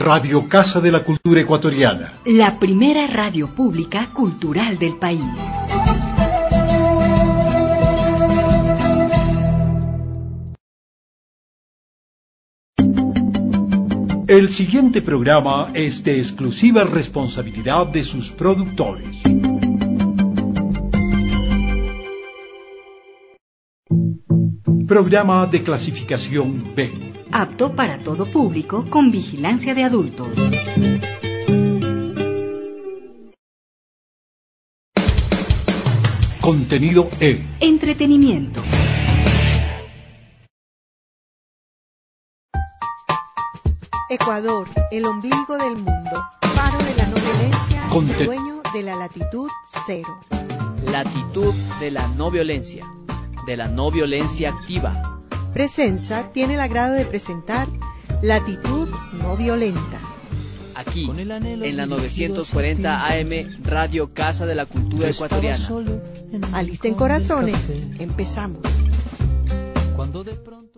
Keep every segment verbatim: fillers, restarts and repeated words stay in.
Radio Casa de la Cultura Ecuatoriana. La primera radio pública cultural del país. El siguiente programa es de exclusiva responsabilidad de sus productores. Programa de clasificación B. Apto para todo público con vigilancia de adultos. Contenido E. Entretenimiento. Ecuador, el ombligo del mundo, faro de la no violencia, Conte- y dueño de la latitud cero. Latitud de la no violencia, de la no violencia activa. Presenza tiene el agrado de presentar Latitud No Violenta. Aquí, en la novecientos cuarenta A M, Radio Casa de la Cultura Ecuatoriana. Alisten corazones, empezamos. Cuando de pronto...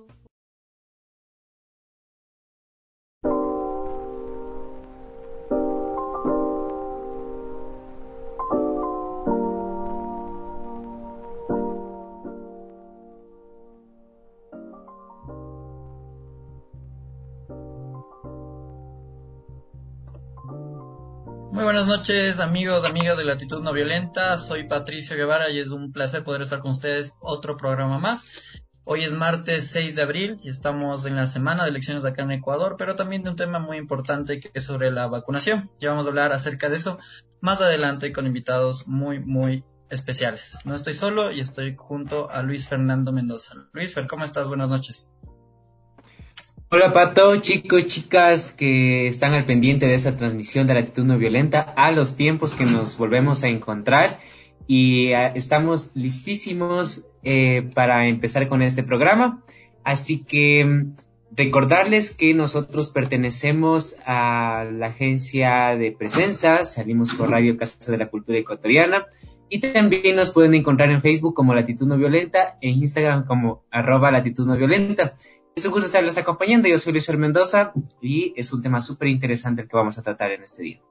Muy buenas noches, amigos, amigas de Latitud No Violenta. Soy Patricio Guevara y es un placer poder estar con ustedes otro programa más. Hoy es martes seis de abril y estamos en la semana de elecciones acá en Ecuador, pero también de un tema muy importante que es sobre la vacunación. Ya vamos a hablar acerca de eso más adelante con invitados muy, muy especiales. No estoy solo y estoy junto a Luis Fernando Mendoza. Luis Fer, ¿cómo estás? Buenas noches. Hola Pato, chicos, chicas que están al pendiente de esta transmisión de Latitud No Violenta, a los tiempos que nos volvemos a encontrar y uh, estamos listísimos eh, para empezar con este programa, así que um, recordarles que nosotros pertenecemos a la agencia de Presenza, salimos por Radio Casa de la Cultura Ecuatoriana y también nos pueden encontrar en Facebook como Latitud No Violenta, en Instagram como arroba Latitud No Violenta. Es un gusto estarles acompañando. Yo soy Luis Fer Mendoza y es un tema súper interesante el que vamos a tratar en este día.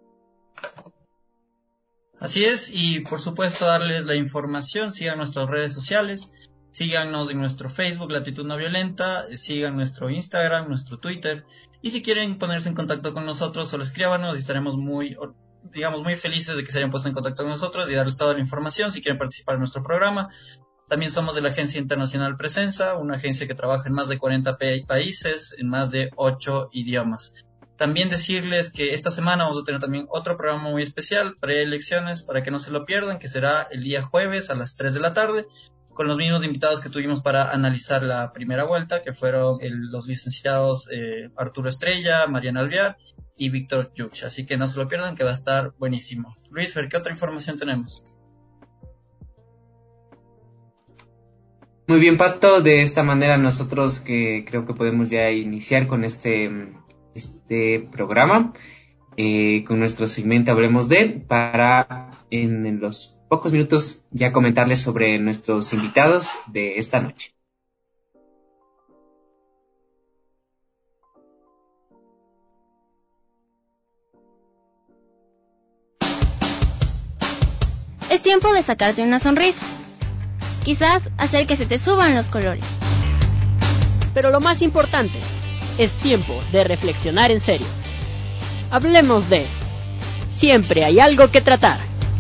Así es, y por supuesto darles la información. Sigan nuestras redes sociales, síganos en nuestro Facebook Latitud No Violenta, sigan nuestro Instagram, nuestro Twitter, y si quieren ponerse en contacto con nosotros solo escríbanos y estaremos muy, digamos, muy felices de que se hayan puesto en contacto con nosotros y darles toda la información si quieren participar en nuestro programa. También somos de la Agencia Internacional Presenza, una agencia que trabaja en más de cuarenta países, en más de ocho idiomas. También decirles que esta semana vamos a tener también otro programa muy especial, preelecciones, para que no se lo pierdan, que será el día jueves a las tres de la tarde, con los mismos invitados que tuvimos para analizar la primera vuelta, que fueron el, los licenciados eh, Arturo Estrella, Mariana Alvear y Víctor Yuch. Así que no se lo pierdan, que va a estar buenísimo. Luis Fer, ¿qué otra información tenemos? Muy bien, Pato, de esta manera nosotros que creo que podemos ya iniciar con este, este programa, eh, con nuestro segmento Hablemos de, para en, en los pocos minutos ya comentarles sobre nuestros invitados de esta noche. Es tiempo de sacarte una sonrisa. Quizás hacer que se te suban los colores. Pero lo más importante, es tiempo de reflexionar en serio. Hablemos de... Siempre hay algo que tratar.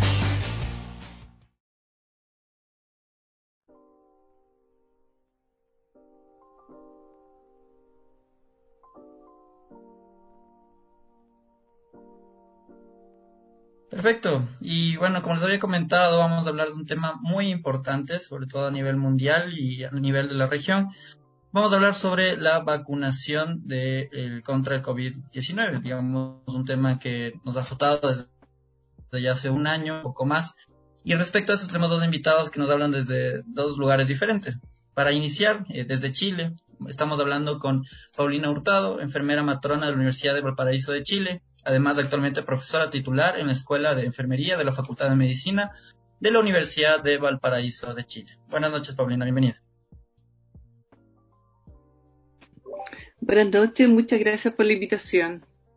Perfecto, y bueno, como les había comentado, vamos a hablar de un tema muy importante, sobre todo a nivel mundial y a nivel de la región. Vamos a hablar sobre la vacunación de, el, contra el COVID diecinueve, digamos, un tema que nos ha azotado desde ya hace un año, un poco más. Y respecto a eso tenemos dos invitados que nos hablan desde dos lugares diferentes. Para iniciar, eh, desde Chile, estamos hablando con Paulina Hurtado, enfermera matrona de la Universidad de Valparaíso de Chile, además actualmente profesora titular en la Escuela de Enfermería de la Facultad de Medicina de la Universidad de Valparaíso de Chile. Buenas noches, Paulina, bienvenida. Buenas noches, muchas gracias por la invitación.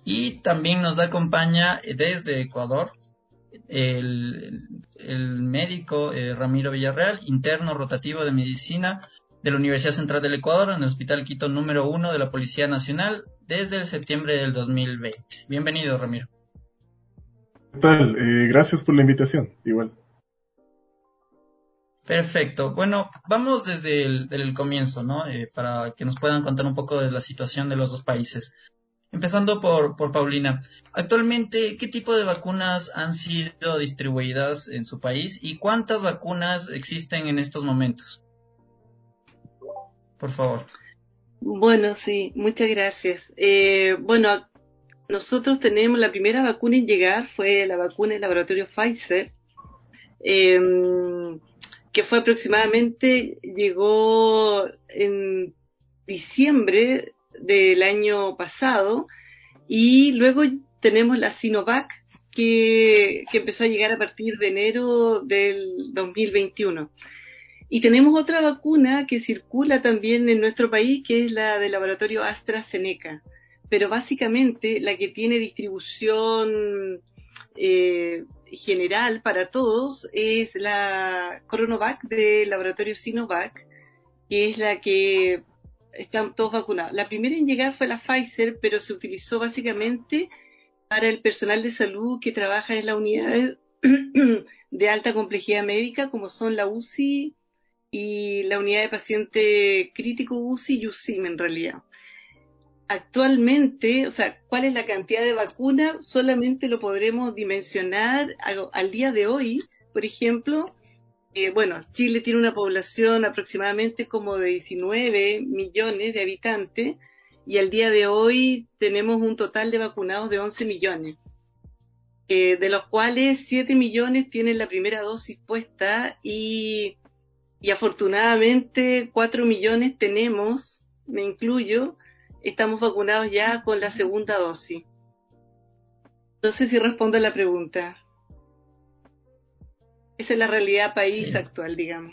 Y también nos acompaña desde Ecuador el, el médico eh, Ramiro Villarreal, interno rotativo de medicina de la Universidad Central del Ecuador en el Hospital Quito número uno de la Policía Nacional desde el septiembre del dos mil veinte. Bienvenido, Ramiro. ¿Qué tal? Eh, gracias por la invitación, igual. Perfecto. Bueno, vamos desde el, desde el comienzo, ¿no? Eh, para que nos puedan contar un poco de la situación de los dos países. Empezando por, por Paulina. Actualmente, ¿qué tipo de vacunas han sido distribuidas en su país y cuántas vacunas existen en estos momentos? Por favor. Bueno, sí, muchas gracias. Eh, bueno, nosotros tenemos la primera vacuna en llegar, fue la vacuna del laboratorio Pfizer, eh, que fue aproximadamente, llegó en diciembre del año pasado, y luego tenemos la Sinovac, que, que empezó a llegar a partir de enero del dos mil veintiuno. Y tenemos otra vacuna que circula también en nuestro país, que es la del laboratorio AstraZeneca. Pero básicamente la que tiene distribución eh, general para todos es la CoronaVac del laboratorio Sinovac, que es la que están todos vacunados. La primera en llegar fue la Pfizer, pero se utilizó básicamente para el personal de salud que trabaja en la unidad de alta complejidad médica, como son la U C I y la unidad de paciente crítico U C I y U C I M en realidad. Actualmente, o sea, ¿cuál es la cantidad de vacunas? Solamente lo podremos dimensionar a, al día de hoy. Por ejemplo, eh, bueno, Chile tiene una población aproximadamente como de diecinueve millones de habitantes y al día de hoy tenemos un total de vacunados de once millones, eh, de los cuales siete millones tienen la primera dosis puesta y, y afortunadamente cuatro millones tenemos, me incluyo, estamos vacunados ya con la segunda dosis. No sé si respondo a la pregunta. Esa es la realidad país sí. actual, digamos.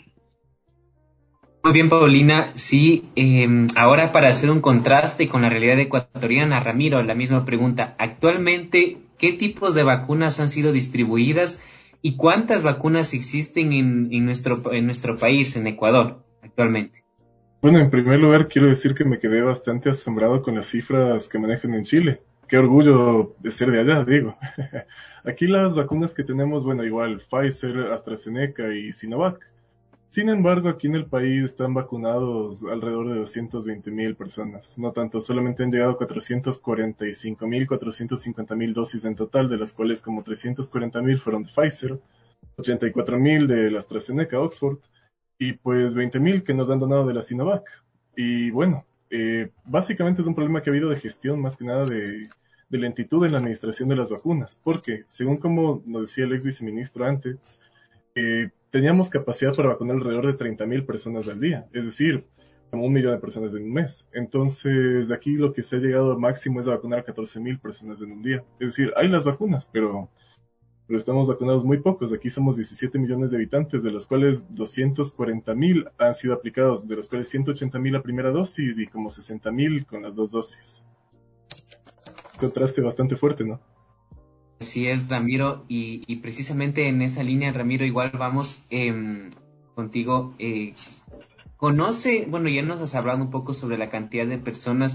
Muy bien, Paulina. Sí, eh, ahora para hacer un contraste con la realidad ecuatoriana, Ramiro, la misma pregunta. Actualmente, ¿qué tipos de vacunas han sido distribuidas y cuántas vacunas existen en, en, nuestro, en nuestro país, en Ecuador, actualmente? Bueno, en primer lugar quiero decir que me quedé bastante asombrado con las cifras que manejan en Chile. Qué orgullo de ser de allá, digo. Aquí las vacunas que tenemos, bueno, igual Pfizer, AstraZeneca y Sinovac. Sin embargo, aquí en el país están vacunados alrededor de doscientas veinte mil personas. No tanto, solamente han llegado cuatrocientas cuarenta y cinco mil, cuatrocientas cincuenta mil dosis en total, de las cuales como trescientas cuarenta mil fueron de Pfizer, ochenta y cuatro mil de la AstraZeneca Oxford, y pues veinte mil que nos han donado de la Sinovac. Y bueno, eh, básicamente es un problema que ha habido de gestión, más que nada de, de lentitud en la administración de las vacunas, porque según como nos decía el ex viceministro antes, eh, teníamos capacidad para vacunar alrededor de treinta mil personas al día, es decir, como un millón de personas en un mes. Entonces, aquí lo que se ha llegado máximo es a vacunar a catorce mil personas en un día. Es decir, hay las vacunas, pero... pero estamos vacunados muy pocos. Aquí somos diecisiete millones de habitantes, de los cuales doscientos cuarenta mil han sido aplicados, de los cuales ciento ochenta mil la primera dosis y como sesenta mil con las dos dosis. Contraste bastante fuerte, ¿no? Así es, Ramiro, y, y precisamente en esa línea, Ramiro, igual vamos eh, contigo. Eh, conoce, bueno, ya nos has hablado un poco sobre la cantidad de personas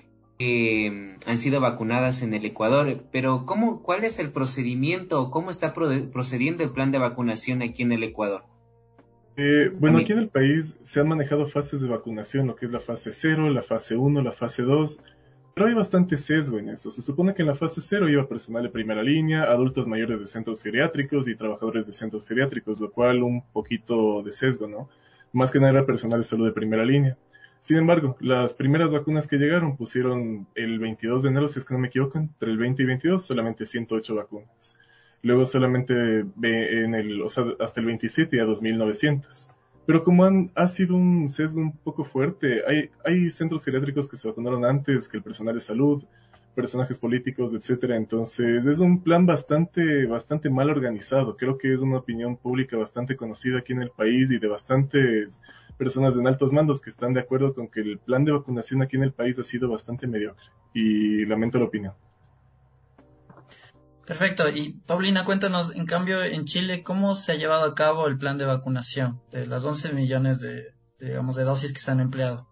que han sido vacunadas en el Ecuador, pero ¿cómo, cuál es el procedimiento o cómo está pro- procediendo el plan de vacunación aquí en el Ecuador? Eh, bueno, aquí en el país se han manejado fases de vacunación, lo que es la fase cero, la fase uno, la fase dos, pero hay bastante sesgo en eso. Se supone que en la fase cero iba personal de primera línea, adultos mayores de centros geriátricos y trabajadores de centros geriátricos, lo cual un poquito de sesgo, ¿no? Más que nada era personal de salud de primera línea. Sin embargo, las primeras vacunas que llegaron pusieron el veintidós de enero, si es que no me equivoco, entre el veinte y veintidós, solamente ciento ocho vacunas. Luego solamente en el, o sea, hasta el veintisiete ya dos mil novecientos. Pero como han, ha sido un sesgo un poco fuerte, hay, hay centros geriátricos que se vacunaron antes que el personal de salud, personajes políticos, etcétera. Entonces es un plan bastante, bastante mal organizado. Creo que es una opinión pública bastante conocida aquí en el país y de bastantes personas en altos mandos que están de acuerdo con que el plan de vacunación aquí en el país ha sido bastante mediocre. Y lamento la opinión. Perfecto. Y Paulina, cuéntanos, en cambio, en Chile, ¿cómo se ha llevado a cabo el plan de vacunación de las once millones de, de, digamos, de dosis que se han empleado?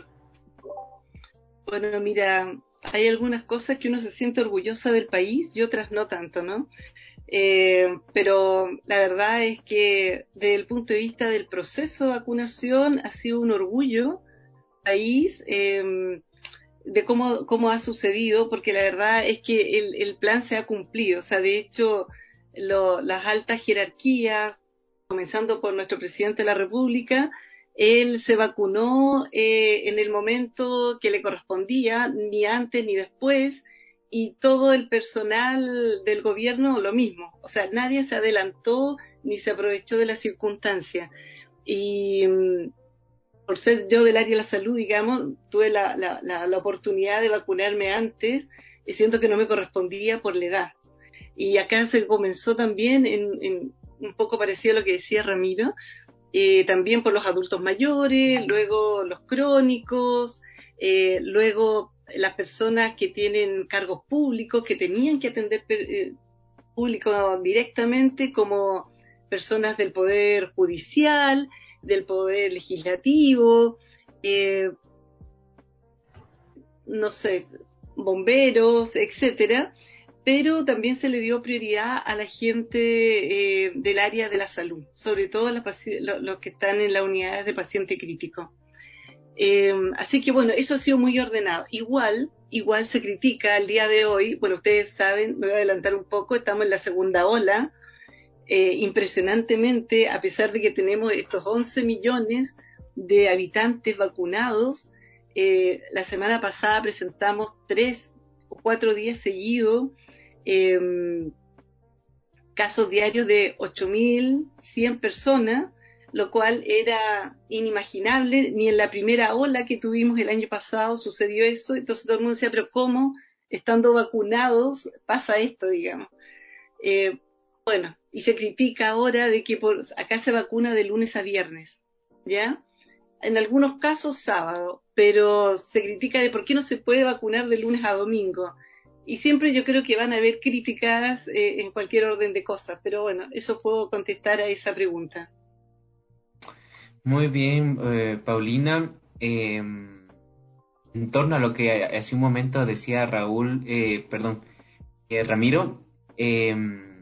Bueno, mira, hay algunas cosas que uno se siente orgullosa del país y otras no tanto, ¿no? Eh, pero la verdad es que desde el punto de vista del proceso de vacunación ha sido un orgullo país eh, de cómo, cómo ha sucedido, porque la verdad es que el, el plan se ha cumplido. O sea, de hecho, lo, las altas jerarquías, comenzando por nuestro presidente de la República, él se vacunó eh, en el momento que le correspondía, ni antes ni después, y todo el personal del gobierno lo mismo. O sea, nadie se adelantó ni se aprovechó de la circunstancia. Y por ser yo del área de la salud, digamos, tuve la, la, la, la oportunidad de vacunarme antes, y siento que no me correspondía por la edad. Y acá se comenzó también en, en un poco parecido a lo que decía Ramiro, eh, también por los adultos mayores, luego los crónicos, eh, luego las personas que tienen cargos públicos, que tenían que atender eh, público directamente, como personas del Poder Judicial, del Poder Legislativo, eh, no sé, bomberos, etcétera, pero también se le dio prioridad a la gente eh, del área de la salud, sobre todo los lo que están en las unidades de paciente crítico. Eh, así que bueno, eso ha sido muy ordenado. Igual, igual se critica al día de hoy, bueno, ustedes saben, me voy a adelantar un poco, estamos en la segunda ola, eh, impresionantemente, a pesar de que tenemos estos once millones de habitantes vacunados, eh, la semana pasada presentamos tres o cuatro días seguidos eh, casos diarios de ocho mil cien personas, lo cual era inimaginable. Ni en la primera ola que tuvimos el año pasado sucedió eso. Entonces todo el mundo decía, pero ¿cómo estando vacunados pasa esto, digamos? Eh, bueno, y se critica ahora de que por, acá se vacuna de lunes a viernes, ¿ya? En algunos casos sábado, pero se critica de por qué no se puede vacunar de lunes a domingo. Y siempre yo creo que van a haber críticas eh, en cualquier orden de cosas, pero bueno, eso puedo contestar a esa pregunta. Muy bien, eh, Paulina. Eh, en torno a lo que hace un momento decía Raúl, eh, perdón, eh, Ramiro, eh,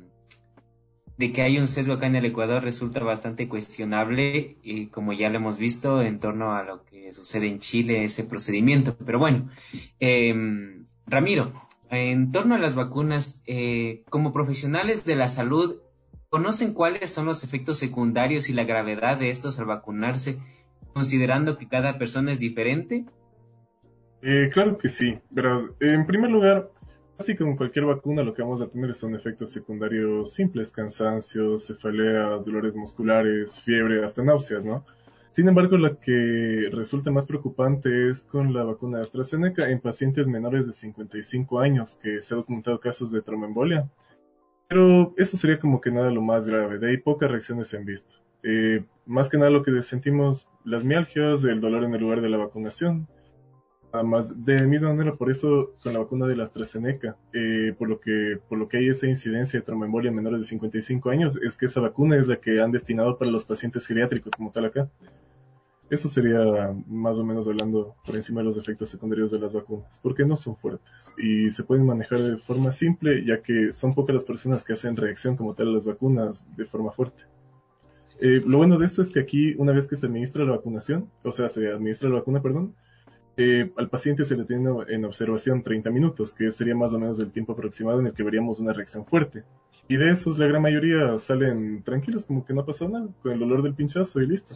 de que hay un sesgo acá en el Ecuador resulta bastante cuestionable, y como ya lo hemos visto en torno a lo que sucede en Chile, ese procedimiento. Pero bueno, eh, Ramiro, en torno a las vacunas, eh, como profesionales de la salud, ¿conocen cuáles son los efectos secundarios y la gravedad de estos al vacunarse, considerando que cada persona es diferente? Eh, claro que sí. Verás, en primer lugar, así como cualquier vacuna, lo que vamos a tener son efectos secundarios simples: cansancio, cefaleas, dolores musculares, fiebre, hasta náuseas, ¿no? Sin embargo, la que resulta más preocupante es con la vacuna de AstraZeneca en pacientes menores de cincuenta y cinco años, que se ha documentado casos de tromboembolia. Pero eso sería como que nada lo más grave, de ahí pocas reacciones se han visto. Eh, más que nada lo que sentimos, las mialgias, el dolor en el lugar de la vacunación. Además, de misma manera, por eso con la vacuna de la AstraZeneca, eh, por lo que por lo que hay esa incidencia de tromboembolia en menores de cincuenta y cinco años, es que esa vacuna es la que han destinado para los pacientes geriátricos como tal acá. Eso sería más o menos hablando por encima de los efectos secundarios de las vacunas, porque no son fuertes y se pueden manejar de forma simple, ya que son pocas las personas que hacen reacción como tal a las vacunas de forma fuerte. Eh, lo bueno de esto es que aquí, una vez que se administra la vacunación, o sea, se administra la vacuna, perdón, eh, al paciente se le tiene en observación treinta minutos, que sería más o menos el tiempo aproximado en el que veríamos una reacción fuerte. Y de esos, la gran mayoría salen tranquilos, como que no pasó nada, con el dolor del pinchazo y listo.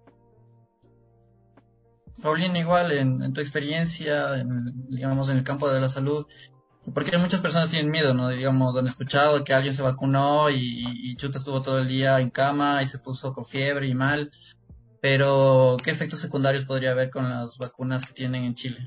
Paulina, igual en, en tu experiencia, en, digamos, en el campo de la salud, porque muchas personas tienen miedo, ¿no? Digamos, han escuchado que alguien se vacunó y, y, y chuta estuvo todo el día en cama y se puso con fiebre y mal, pero ¿qué efectos secundarios podría haber con las vacunas que tienen en Chile?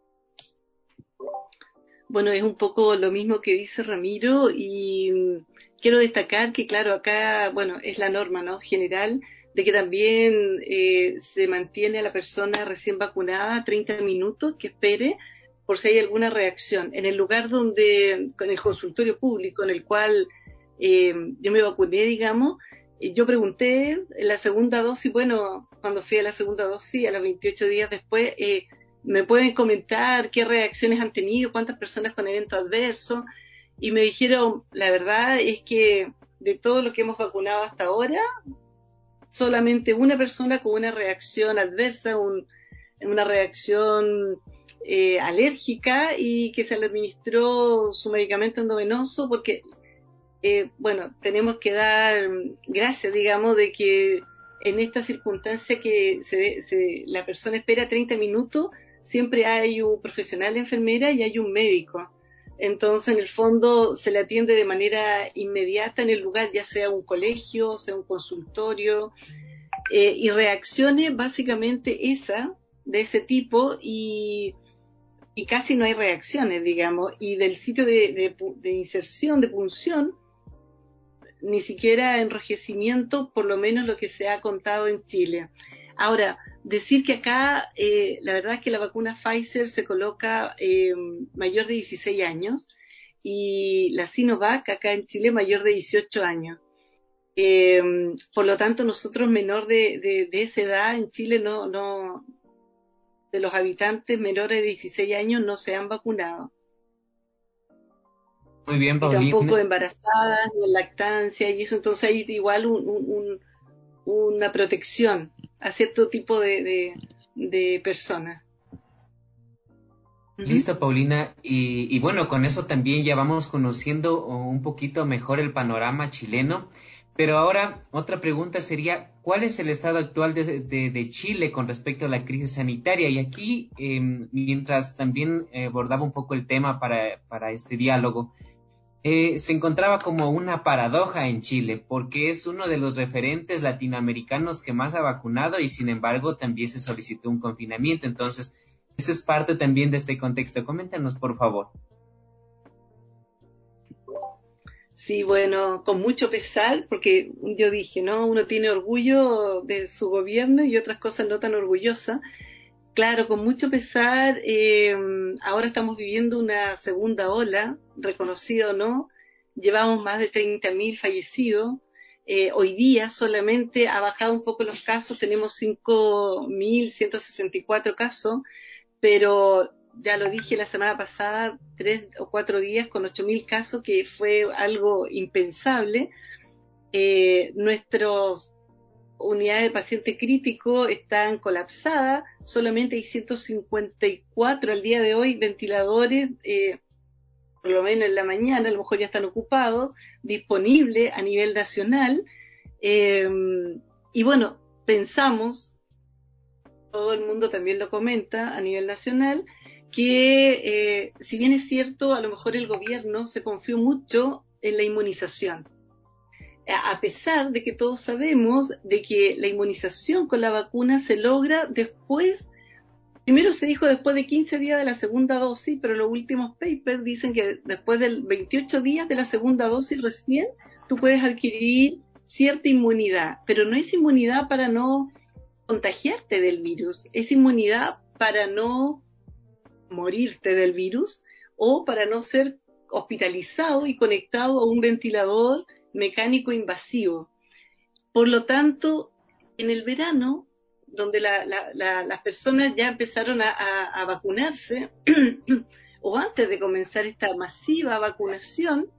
Bueno, es un poco lo mismo que dice Ramiro, y quiero destacar que, claro, acá, bueno, es la norma, ¿no?, general, de que también eh, se mantiene a la persona recién vacunada treinta minutos que espere por si hay alguna reacción. En el lugar donde, en el consultorio público en el cual eh, yo me vacuné, digamos, yo pregunté en la segunda dosis, bueno, cuando fui a la segunda dosis, a los veintiocho días después, eh, ¿me pueden comentar qué reacciones han tenido, cuántas personas con eventos adversos? Y me dijeron, la verdad es que de todo lo que hemos vacunado hasta ahora, solamente una persona con una reacción adversa, un, una reacción eh, alérgica, y que se le administró su medicamento endovenoso, porque, eh, bueno, tenemos que dar gracias, digamos, de que en esta circunstancia que se, se, la persona espera treinta minutos, siempre hay un profesional de enfermera y hay un médico. Entonces, en el fondo, se le atiende de manera inmediata en el lugar, ya sea un colegio, sea un consultorio, eh, y reacciones básicamente esa, de ese tipo, y, y casi no hay reacciones, digamos, y del sitio de, de, de inserción, de punción, ni siquiera enrojecimiento, por lo menos lo que se ha contado en Chile. Ahora, decir que acá, eh, la verdad es que la vacuna Pfizer se coloca eh, mayor de dieciséis años, y la Sinovac acá en Chile mayor de dieciocho años. Eh, por lo tanto, nosotros menor de, de, de esa edad en Chile, no, no, de los habitantes menores de dieciséis años no se han vacunado. Muy bien, Y Paulina. tampoco embarazadas, ni en lactancia, y eso, entonces hay igual un, un, un, una protección a cierto tipo de, de, de personas. Listo, Paulina. Y, y bueno, con eso también ya vamos conociendo un poquito mejor el panorama chileno. Pero ahora, otra pregunta sería, ¿cuál es el estado actual de, de, de Chile con respecto a la crisis sanitaria? Y aquí, eh, mientras también eh, abordaba un poco el tema para, para este diálogo, eh, se encontraba como una paradoja en Chile, porque es uno de los referentes latinoamericanos que más ha vacunado y sin embargo también se solicitó un confinamiento. Entonces, eso es parte también de este contexto. Coméntanos, por favor. Sí, bueno, con mucho pesar, porque yo dije, ¿no? Uno tiene orgullo de su gobierno y otras cosas no tan orgullosas. Claro, con mucho pesar, eh, ahora estamos viviendo una segunda ola, reconocido o no, llevamos más de treinta mil fallecidos, eh, hoy día solamente ha bajado un poco los casos, tenemos cinco mil ciento sesenta y cuatro casos, pero ya lo dije la semana pasada, tres o cuatro días con ocho mil casos, que fue algo impensable. Eh, nuestros unidades de paciente crítico están colapsadas, solamente hay ciento cincuenta y cuatro al día de hoy ventiladores, eh, por lo menos en la mañana, a lo mejor ya están ocupados, disponibles a nivel nacional, eh, y bueno, pensamos, todo el mundo también lo comenta a nivel nacional, que eh, si bien es cierto, a lo mejor el gobierno se confió mucho en la inmunización, a pesar de que todos sabemos de que la inmunización con la vacuna se logra después, primero se dijo después de quince días de la segunda dosis, pero los últimos papers dicen que después de veintiocho días de la segunda dosis recién tú puedes adquirir cierta inmunidad, pero no es inmunidad para no contagiarte del virus, es inmunidad para no morirte del virus o para no ser hospitalizado y conectado a un ventilador mecánico invasivo. Por lo tanto, en el verano, donde la, la, la, las personas ya empezaron a, a, a vacunarse, o antes de comenzar esta masiva vacunación,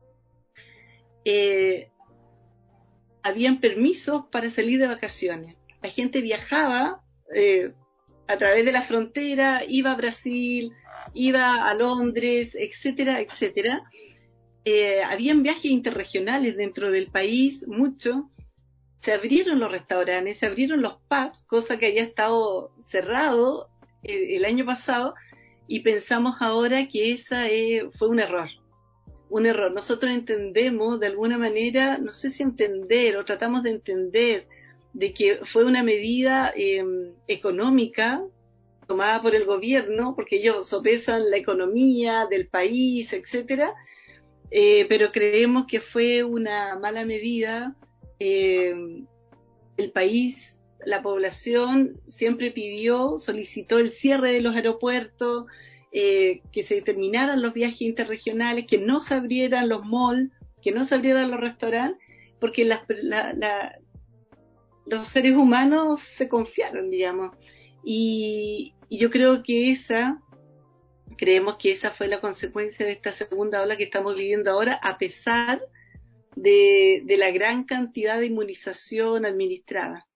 eh, habían permisos para salir de vacaciones. La gente viajaba eh, a través de la frontera, iba a Brasil, iba a Londres, etcétera, etcétera. Eh, habían viajes interregionales dentro del país, mucho. Se abrieron los restaurantes, se abrieron los pubs, cosa que había estado cerrado el, el año pasado, y pensamos ahora que esa eh, fue un error. Un error. Nosotros entendemos de alguna manera, no sé si entender o tratamos de entender, de que fue una medida eh, económica tomada por el gobierno, porque ellos sopesan la economía del país, etcétera. Eh, pero creemos que fue una mala medida. Eh, el país, la población siempre pidió, solicitó el cierre de los aeropuertos, eh, que se terminaran los viajes interregionales, que no se abrieran los malls, que no se abrieran los restaurantes, porque las, la, la, los seres humanos se confiaron, digamos. Y, y yo creo que esa, creemos que esa fue la consecuencia de esta segunda ola que estamos viviendo ahora, a pesar de, de la gran cantidad de inmunización administrada.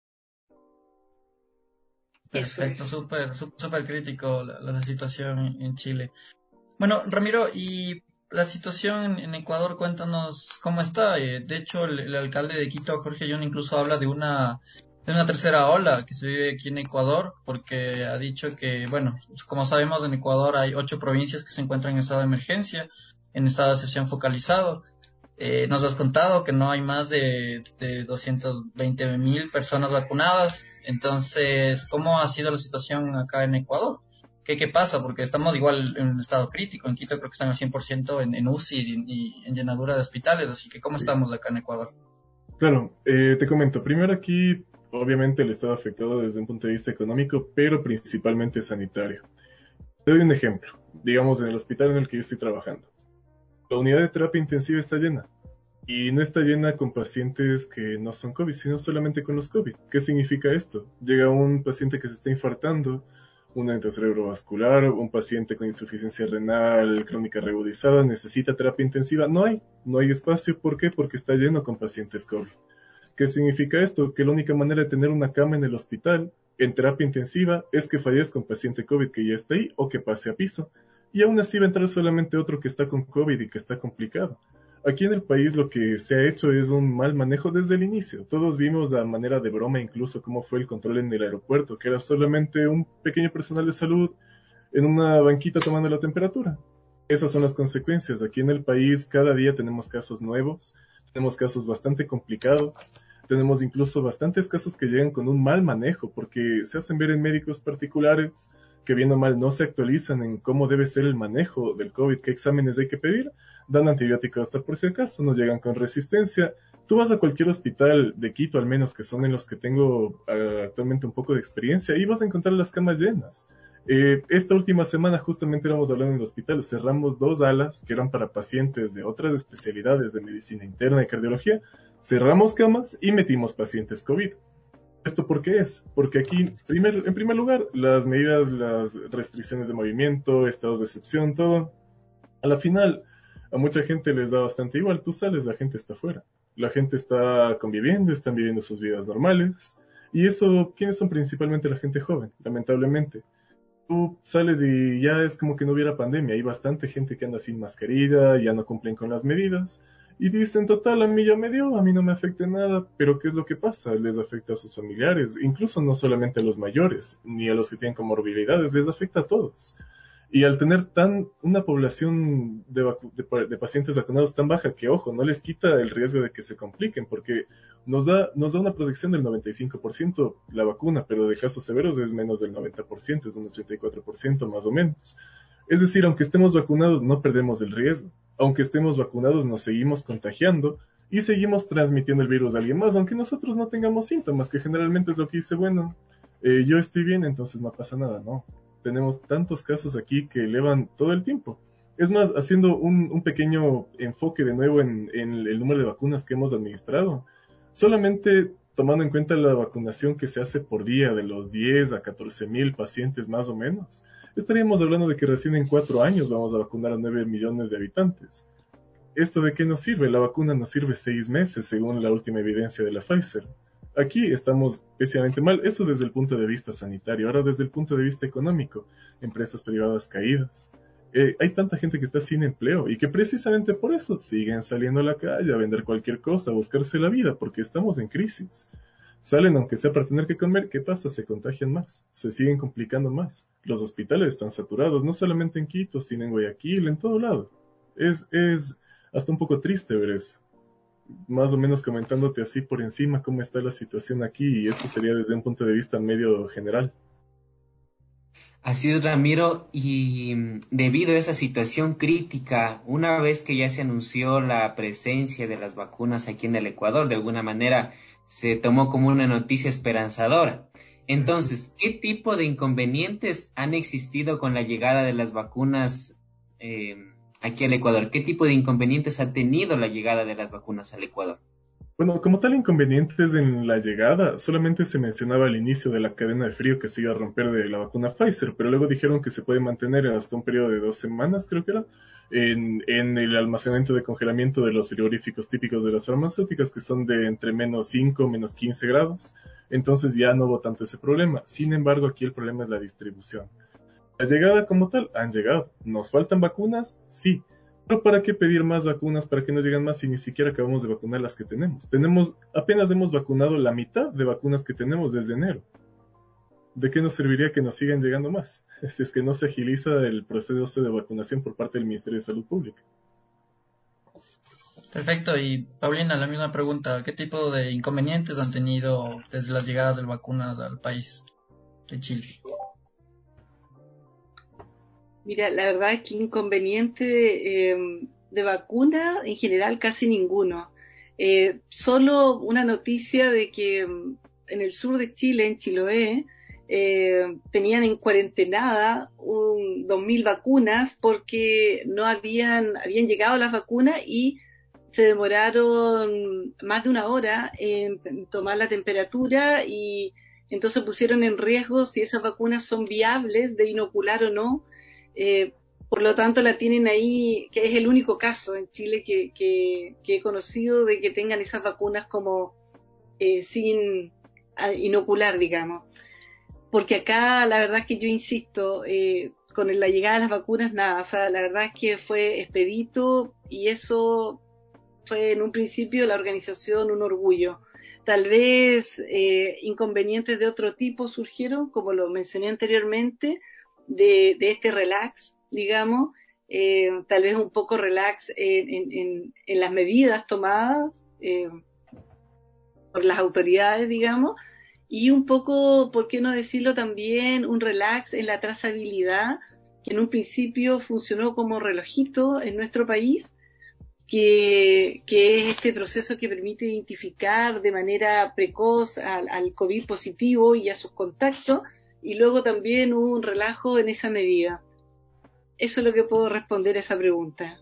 Perfecto, súper, súper crítico la, la situación en Chile. Bueno, Ramiro, y la situación en Ecuador, cuéntanos cómo está. De hecho, el, el alcalde de Quito, Jorge Young, incluso habla de una de una tercera ola que se vive aquí en Ecuador, porque ha dicho que, bueno, como sabemos, en Ecuador hay ocho provincias que se encuentran en estado de emergencia, en estado de excepción focalizado. Eh, nos has contado que no hay más de, de doscientas veinte mil personas vacunadas. Entonces, ¿cómo ha sido la situación acá en Ecuador? ¿Qué, qué pasa? Porque estamos igual en un estado crítico. En Quito creo que están al cien por ciento en, en U C I y, y en llenadura de hospitales. Así que, ¿cómo estamos acá en Ecuador? Claro, eh, te comento. Primero aquí, obviamente el estado afectado desde un punto de vista económico, pero principalmente sanitario. Te doy un ejemplo. Digamos, en el hospital en el que yo estoy trabajando. La unidad de terapia intensiva está llena. Y no está llena con pacientes que no son COVID, sino solamente con los COVID. ¿Qué significa esto? Llega un paciente que se está infartando, un evento cerebrovascular, un paciente con insuficiencia renal crónica reagudizada, necesita terapia intensiva. No hay, no hay espacio. ¿Por qué? Porque está lleno con pacientes COVID. ¿Qué significa esto? Que la única manera de tener una cama en el hospital, en terapia intensiva, es que fallezca un paciente COVID que ya está ahí o que pase a piso. Y aún así va a entrar solamente otro que está con COVID y que está complicado. Aquí en el país lo que se ha hecho es un mal manejo desde el inicio. Todos vimos a manera de broma incluso cómo fue el control en el aeropuerto, que era solamente un pequeño personal de salud en una banquita tomando la temperatura. Esas son las consecuencias. Aquí en el país cada día tenemos casos nuevos, tenemos casos bastante complicados, tenemos incluso bastantes casos que llegan con un mal manejo porque se hacen ver en médicos particulares que bien o mal no se actualizan en cómo debe ser el manejo del COVID, qué exámenes hay que pedir, dan antibióticos hasta por si acaso, nos llegan con resistencia. Tú vas a cualquier hospital de Quito, al menos que son en los que tengo uh, actualmente un poco de experiencia, y vas a encontrar las camas llenas. Eh, esta última semana justamente íbamos hablando en el hospital, cerramos dos alas que eran para pacientes de otras especialidades de medicina interna y cardiología, cerramos camas y metimos pacientes COVID. ¿Esto por qué es? Porque aquí, primer, en primer lugar, las medidas, las restricciones de movimiento, estados de excepción, todo, a la final, a mucha gente les da bastante igual. Tú sales, la gente está afuera. La gente está conviviendo, están viviendo sus vidas normales. Y eso, ¿quiénes son principalmente la gente joven? Lamentablemente. Tú sales y ya es como que no hubiera pandemia. Hay bastante gente que anda sin mascarilla, ya no cumplen con las medidas. Y dicen, total, a mí ya me dio, a mí no me afecta nada. Pero ¿qué es lo que pasa? Les afecta a sus familiares. Incluso no solamente a los mayores, ni a los que tienen comorbilidades, les afecta a todos. Y al tener tan una población de, de, de pacientes vacunados tan baja que, ojo, no les quita el riesgo de que se compliquen, porque nos da, nos da una protección del noventa y cinco por ciento la vacuna, pero de casos severos es menos del noventa por ciento, es un ochenta y cuatro por ciento más o menos. Es decir, aunque estemos vacunados, no perdemos el riesgo. Aunque estemos vacunados, nos seguimos contagiando y seguimos transmitiendo el virus a alguien más, aunque nosotros no tengamos síntomas, que generalmente es lo que dice, bueno, eh, yo estoy bien, entonces no pasa nada, ¿no? Tenemos tantos casos aquí que elevan todo el tiempo. Es más, haciendo un, un pequeño enfoque de nuevo en, en el número de vacunas que hemos administrado, solamente tomando en cuenta la vacunación que se hace por día de los diez a catorce mil pacientes más o menos, estaríamos hablando de que recién en cuatro años vamos a vacunar a nueve millones de habitantes. ¿Esto de qué nos sirve? La vacuna nos sirve seis meses según la última evidencia de la Pfizer. Aquí estamos pésimamente mal, eso desde el punto de vista sanitario. Ahora desde el punto de vista económico, empresas privadas caídas. Eh, hay tanta gente que está sin empleo y que precisamente por eso siguen saliendo a la calle a vender cualquier cosa, a buscarse la vida, porque estamos en crisis. Salen aunque sea para tener que comer, ¿qué pasa? Se contagian más, se siguen complicando más. Los hospitales están saturados, no solamente en Quito, sino en Guayaquil, en todo lado. Es, es hasta un poco triste ver eso. Más o menos comentándote así por encima cómo está la situación aquí, y eso sería desde un punto de vista medio general. Así es, Ramiro, y debido a esa situación crítica, una vez que ya se anunció la presencia de las vacunas aquí en el Ecuador, de alguna manera se tomó como una noticia esperanzadora. Entonces, ¿qué tipo de inconvenientes han existido con la llegada de las vacunas eh, aquí al Ecuador? ¿Qué tipo de inconvenientes ha tenido la llegada de las vacunas al Ecuador? Bueno, como tal inconvenientes en la llegada, solamente se mencionaba al inicio de la cadena de frío que se iba a romper de la vacuna Pfizer, pero luego dijeron que se puede mantener hasta un periodo de dos semanas, creo que era, en, en el almacenamiento de congelamiento de los frigoríficos típicos de las farmacéuticas, que son de entre menos cinco, menos quince grados. Entonces ya no hubo tanto ese problema. Sin embargo, aquí el problema es la distribución. La llegada como tal, han llegado. ¿Nos faltan vacunas? Sí. Pero ¿para qué pedir más vacunas? ¿Para qué nos llegan más si ni siquiera acabamos de vacunar las que tenemos? Tenemos, apenas hemos vacunado la mitad de vacunas que tenemos desde enero. ¿De qué nos serviría que nos sigan llegando más? Si es que no se agiliza el proceso de vacunación por parte del Ministerio de Salud Pública. Perfecto, y Paulina, la misma pregunta. ¿Qué tipo de inconvenientes han tenido desde las llegadas de vacunas al país de Chile? Mira, la verdad es que inconveniente eh, de vacuna en general casi ninguno. Eh, solo una noticia de que en el sur de Chile, en Chiloé, eh, tenían en cuarentenada un, dos mil vacunas porque no habían, habían llegado las vacunas y se demoraron más de una hora en, en tomar la temperatura y entonces pusieron en riesgo si esas vacunas son viables de inocular o no. Eh, por lo tanto la tienen ahí, que es el único caso en Chile que, que, que he conocido de que tengan esas vacunas como eh, sin uh, inocular, digamos. Porque acá la verdad es que yo insisto, eh, con la llegada de las vacunas nada, o sea, la verdad es que fue expedito y eso fue en un principio la organización un orgullo. Tal vez eh, inconvenientes de otro tipo surgieron, como lo mencioné anteriormente, De, de este relax, digamos, eh, tal vez un poco relax en, en, en, en las medidas tomadas eh, por las autoridades, digamos, y un poco, ¿por qué no decirlo también, un relax en la trazabilidad, que en un principio funcionó como relojito en nuestro país, que, que es este proceso que permite identificar de manera precoz al, al COVID positivo y a sus contactos, y luego también hubo un relajo en esa medida. Eso es lo que puedo responder a esa pregunta.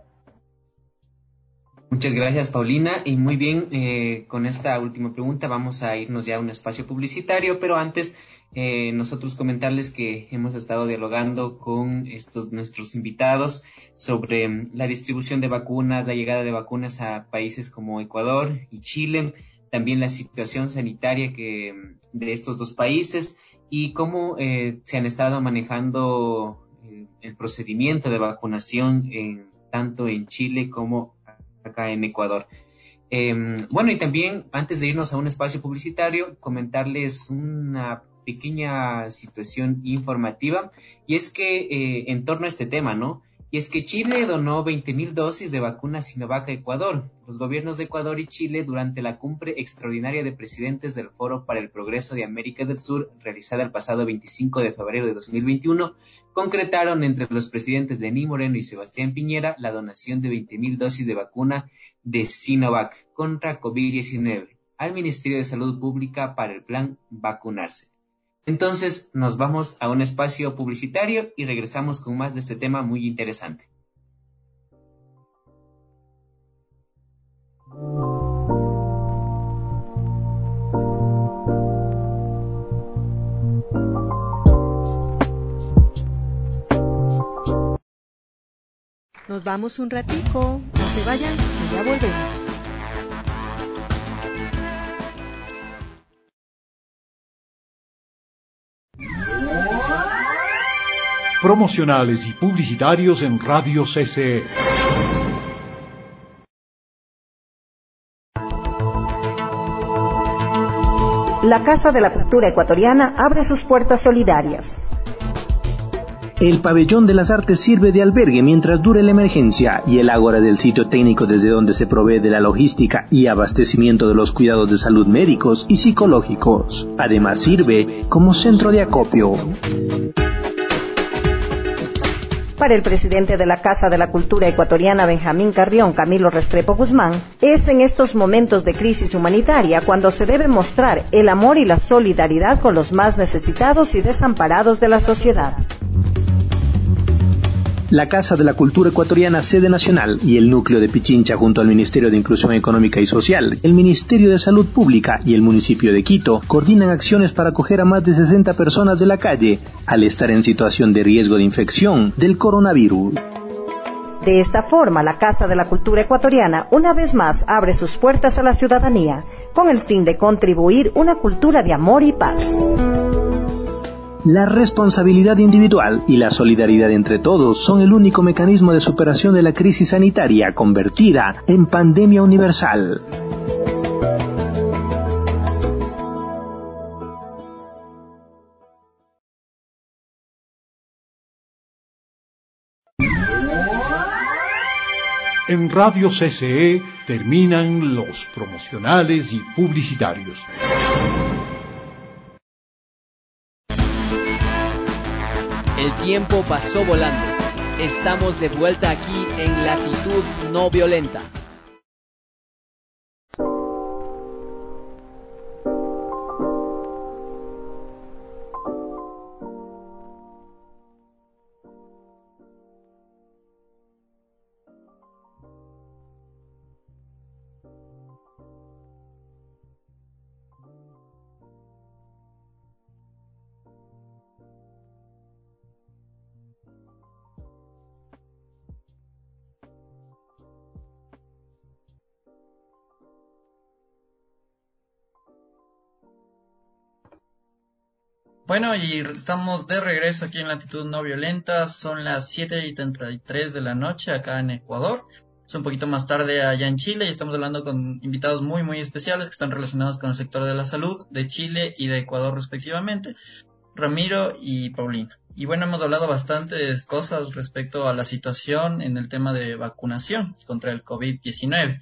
Muchas gracias, Paulina. Y muy bien, eh, con esta última pregunta vamos a irnos ya a un espacio publicitario, pero antes eh, nosotros comentarles que hemos estado dialogando con estos nuestros invitados sobre la distribución de vacunas, la llegada de vacunas a países como Ecuador y Chile, también la situación sanitaria que, de estos dos países, y cómo eh, se han estado manejando eh, el procedimiento de vacunación en, tanto en Chile como acá en Ecuador. Eh, bueno, y también antes de irnos a un espacio publicitario, comentarles una pequeña situación informativa, y es que eh, en torno a este tema, ¿no? Y es que Chile donó veinte mil dosis de vacuna Sinovac a Ecuador. Los gobiernos de Ecuador y Chile, durante la cumbre extraordinaria de presidentes del Foro para el Progreso de América del Sur, realizada el pasado veinticinco de febrero de dos mil veintiuno, concretaron entre los presidentes Lenín Moreno y Sebastián Piñera la donación de veinte mil dosis de vacuna de Sinovac contra COVID diecinueve al Ministerio de Salud Pública para el plan Vacunarse. Entonces nos vamos a un espacio publicitario y regresamos con más de este tema muy interesante. Nos vamos un ratico, no se vayan, y ya volvemos. Promocionales y publicitarios en Radio C C E. La Casa de la Cultura Ecuatoriana abre sus puertas solidarias. El Pabellón de las Artes sirve de albergue mientras dure la emergencia y el ágora del sitio técnico desde donde se provee de la logística y abastecimiento de los cuidados de salud médicos y psicológicos. Además sirve como centro de acopio. Para el presidente de la Casa de la Cultura Ecuatoriana, Benjamín Carrión, Camilo Restrepo Guzmán, es en estos momentos de crisis humanitaria cuando se debe mostrar el amor y la solidaridad con los más necesitados y desamparados de la sociedad. La Casa de la Cultura Ecuatoriana, sede nacional, y el núcleo de Pichincha junto al Ministerio de Inclusión Económica y Social, el Ministerio de Salud Pública y el municipio de Quito coordinan acciones para acoger a más de sesenta personas de la calle al estar en situación de riesgo de infección del coronavirus. De esta forma, la Casa de la Cultura Ecuatoriana una vez más abre sus puertas a la ciudadanía con el fin de contribuir una cultura de amor y paz. La responsabilidad individual y la solidaridad entre todos son el único mecanismo de superación de la crisis sanitaria convertida en pandemia universal. En Radio C C E terminan los promocionales y publicitarios. El tiempo pasó volando. Estamos de vuelta aquí en Latitud No Violenta. Bueno, y estamos de regreso aquí en Latitud No Violenta. Son las siete y treinta y tres de la noche acá en Ecuador. Es un poquito más tarde allá en Chile y estamos hablando con invitados muy muy especiales que están relacionados con el sector de la salud de Chile y de Ecuador respectivamente, Ramiro y Paulina. Y bueno, hemos hablado bastantes cosas respecto a la situación en el tema de vacunación contra el COVID diecinueve.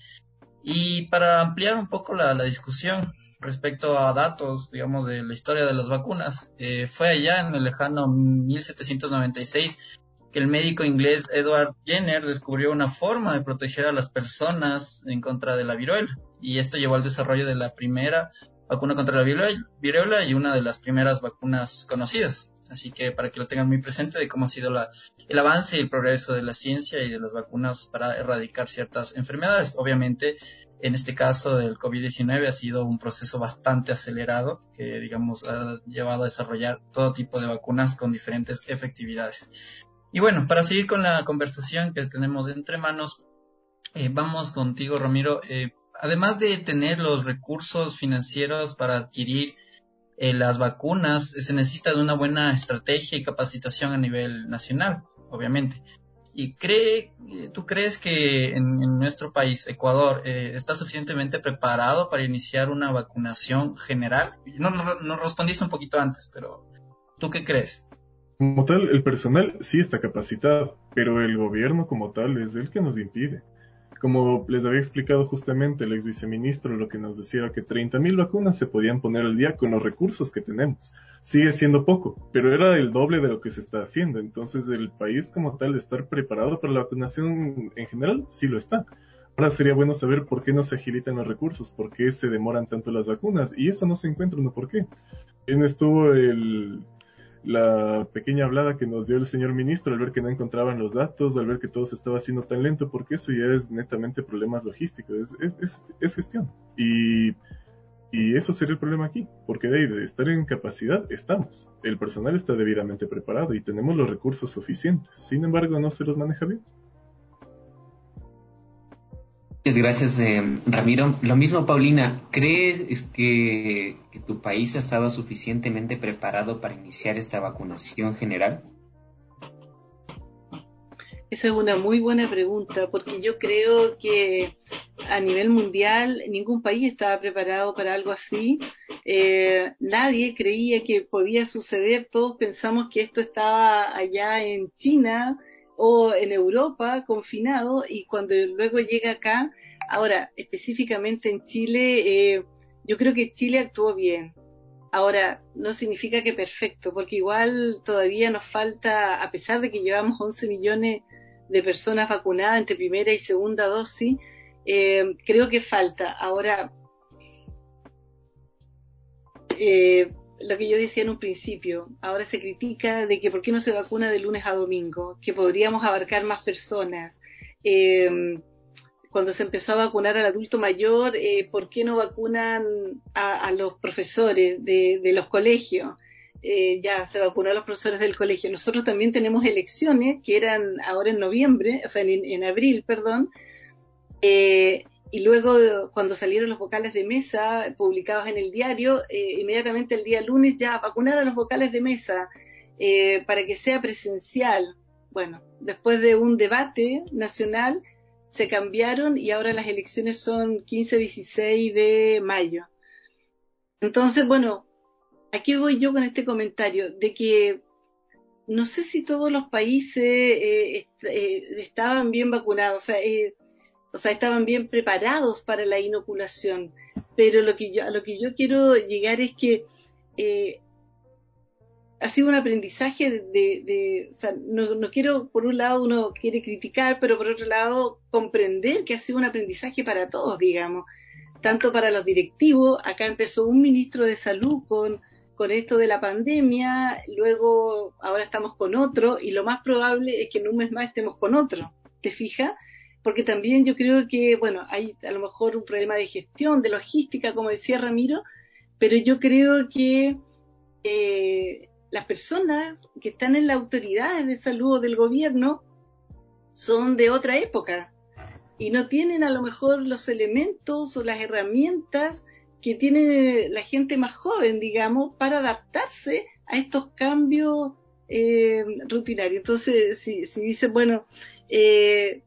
Y para ampliar un poco la, la discusión respecto a datos, digamos, de la historia de las vacunas, eh, fue allá en el lejano mil setecientos noventa y seis que el médico inglés Edward Jenner descubrió una forma de proteger a las personas en contra de la viruela, y esto llevó al desarrollo de la primera vacuna contra la viruela y una de las primeras vacunas conocidas. Así que para que lo tengan muy presente de cómo ha sido la, el avance y el progreso de la ciencia y de las vacunas para erradicar ciertas enfermedades. Obviamente, en este caso del COVID diecinueve ha sido un proceso bastante acelerado que, digamos, ha llevado a desarrollar todo tipo de vacunas con diferentes efectividades. Y bueno, para seguir con la conversación que tenemos entre manos, eh, vamos contigo, Ramiro. Eh, además de tener los recursos financieros para adquirir eh, las vacunas, se necesita de una buena estrategia y capacitación a nivel nacional, obviamente. ¿Y cree, tú crees que en, en nuestro país, Ecuador, eh, está suficientemente preparado para iniciar una vacunación general? No, no, no respondiste un poquito antes, pero ¿tú qué crees? Como tal, el personal sí está capacitado, pero el gobierno como tal es el que nos impide. Como les había explicado justamente el ex viceministro, lo que nos decía era que treinta mil vacunas se podían poner al día con los recursos que tenemos. Sigue siendo poco, pero era el doble de lo que se está haciendo. Entonces el país como tal de estar preparado para la vacunación en general, sí lo está. Ahora sería bueno saber por qué no se agilitan los recursos, por qué se demoran tanto las vacunas, y eso no se encuentra uno por qué. Bien estuvo el... la pequeña hablada que nos dio el señor ministro al ver que no encontraban los datos, al ver que todo se estaba haciendo tan lento, porque eso ya es netamente problemas logísticos, es, es, es, es gestión. Y, y eso sería el problema aquí, porque de, ahí, de estar en capacidad estamos. El personal está debidamente preparado y tenemos los recursos suficientes. Sin embargo, no se los maneja bien. Muchas gracias, eh, Ramiro. Lo mismo, Paulina, ¿crees que, que tu país ha estado suficientemente preparado para iniciar esta vacunación general? Esa es una muy buena pregunta, porque yo creo que a nivel mundial ningún país estaba preparado para algo así. Eh, nadie creía que podía suceder. Todos pensamos que esto estaba allá en China o en Europa, confinado, y cuando luego llega acá, ahora, específicamente en Chile, eh, yo creo que Chile actuó bien. Ahora, no significa que perfecto, porque igual todavía nos falta, a pesar de que llevamos once millones de personas vacunadas entre primera y segunda dosis, eh, creo que falta. Ahora, eh, lo que yo decía en un principio, ahora se critica de que por qué no se vacuna de lunes a domingo, que podríamos abarcar más personas. Eh, cuando se empezó a vacunar al adulto mayor, eh, ¿por qué no vacunan a, a los profesores de, de los colegios? Eh, ya se vacunó a los profesores del colegio. Nosotros también tenemos elecciones que eran ahora en noviembre, o sea, en, en abril, perdón, eh, y luego cuando salieron los vocales de mesa publicados en el diario, eh, inmediatamente el día lunes ya vacunar a los vocales de mesa eh, para que sea presencial. Bueno, después de un debate nacional, se cambiaron y ahora las elecciones son quince a dieciséis de mayo. Entonces, bueno, aquí voy yo con este comentario de que no sé si todos los países eh, est eh, estaban bien vacunados, o sea, eh, o sea, estaban bien preparados para la inoculación, pero lo que yo, a lo que yo quiero llegar es que eh, ha sido un aprendizaje de, de, de o sea, no, no quiero, por un lado uno quiere criticar, pero por otro lado comprender que ha sido un aprendizaje para todos, digamos, tanto para los directivos. Acá empezó un ministro de salud con, con esto de la pandemia, luego ahora estamos con otro, y lo más probable es que en un mes más estemos con otro, ¿te fijas? Porque también yo creo que, bueno, hay a lo mejor un problema de gestión, de logística, como decía Ramiro, pero yo creo que eh, las personas que están en las autoridades de salud o del gobierno son de otra época y no tienen a lo mejor los elementos o las herramientas que tiene la gente más joven, digamos, para adaptarse a estos cambios eh, rutinarios. Entonces, si, si dicen, bueno, eh,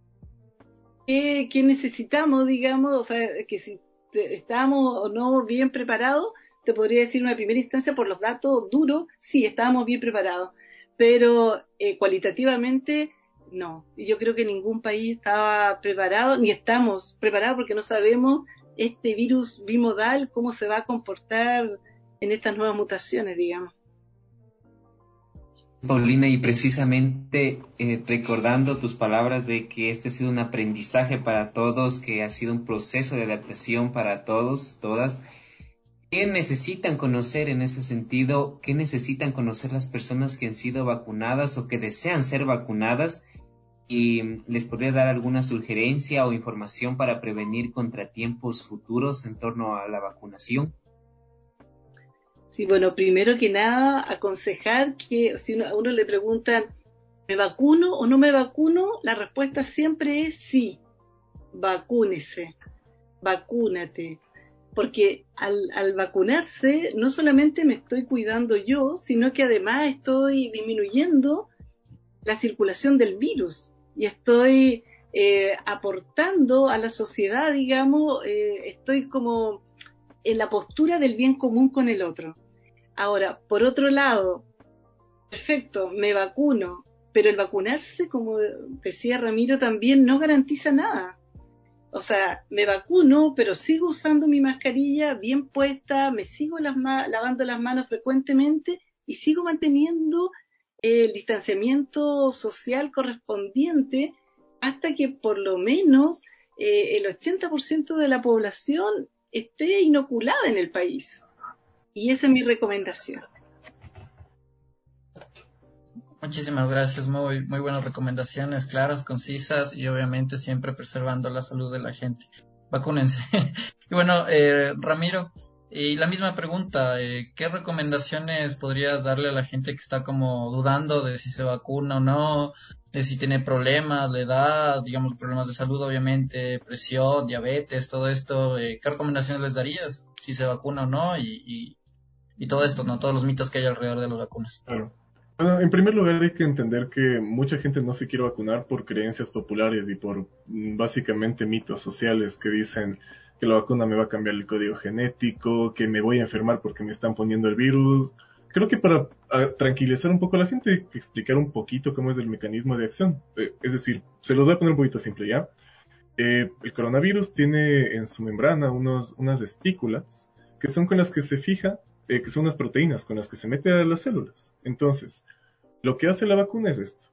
¿qué, ¿qué necesitamos, digamos? O sea, que si estamos o no bien preparados, te podría decir en una primera instancia por los datos duros, sí, estábamos bien preparados, pero eh, cualitativamente no. Yo creo que ningún país estaba preparado, ni estamos preparados porque no sabemos este virus bimodal, cómo se va a comportar en estas nuevas mutaciones, digamos. Paulina, y precisamente eh, recordando tus palabras de que este ha sido un aprendizaje para todos, que ha sido un proceso de adaptación para todos, todas, ¿qué necesitan conocer en ese sentido? ¿Qué necesitan conocer las personas que han sido vacunadas o que desean ser vacunadas? Y les podría dar alguna sugerencia o información para prevenir contratiempos futuros en torno a la vacunación. Sí, bueno, primero que nada, aconsejar que si uno, a uno le preguntan, ¿me vacuno o no me vacuno? La respuesta siempre es sí, vacúnese, vacúnate. Porque al, al vacunarse no solamente me estoy cuidando yo, sino que además estoy disminuyendo la circulación del virus y estoy eh, aportando a la sociedad, digamos, eh, estoy como en la postura del bien común con el otro. Ahora, por otro lado, perfecto, me vacuno, pero el vacunarse, como decía Ramiro, también no garantiza nada. O sea, me vacuno, pero sigo usando mi mascarilla bien puesta, me sigo las ma- lavando las manos frecuentemente y sigo manteniendo el distanciamiento social correspondiente hasta que por lo menos eh, el ochenta por ciento de la población esté inoculada en el país. Y esa es mi recomendación. Muchísimas gracias, muy, muy buenas recomendaciones, claras, concisas y obviamente siempre preservando la salud de la gente. Vacúnense. Y bueno, eh, Ramiro, y la misma pregunta, eh, ¿qué recomendaciones podrías darle a la gente que está como dudando de si se vacuna o no, de si tiene problemas, la edad, digamos problemas de salud obviamente, presión, diabetes, todo esto? Eh, ¿qué recomendaciones les darías si se vacuna o no y, y, y todo esto, no todos los mitos que hay alrededor de las vacunas? Claro. Bueno, en primer lugar hay que entender que mucha gente no se quiere vacunar por creencias populares y por mm, básicamente mitos sociales que dicen que la vacuna me va a cambiar el código genético, que me voy a enfermar porque me están poniendo el virus. Creo que para a, tranquilizar un poco a la gente hay que explicar un poquito cómo es el mecanismo de acción. Eh, es decir, se los voy a poner un poquito simple, ¿ya? Eh, el coronavirus tiene en su membrana unos, unas espículas que son con las que se fija eh, que son unas proteínas con las que se mete a las células. Entonces, lo que hace la vacuna es esto.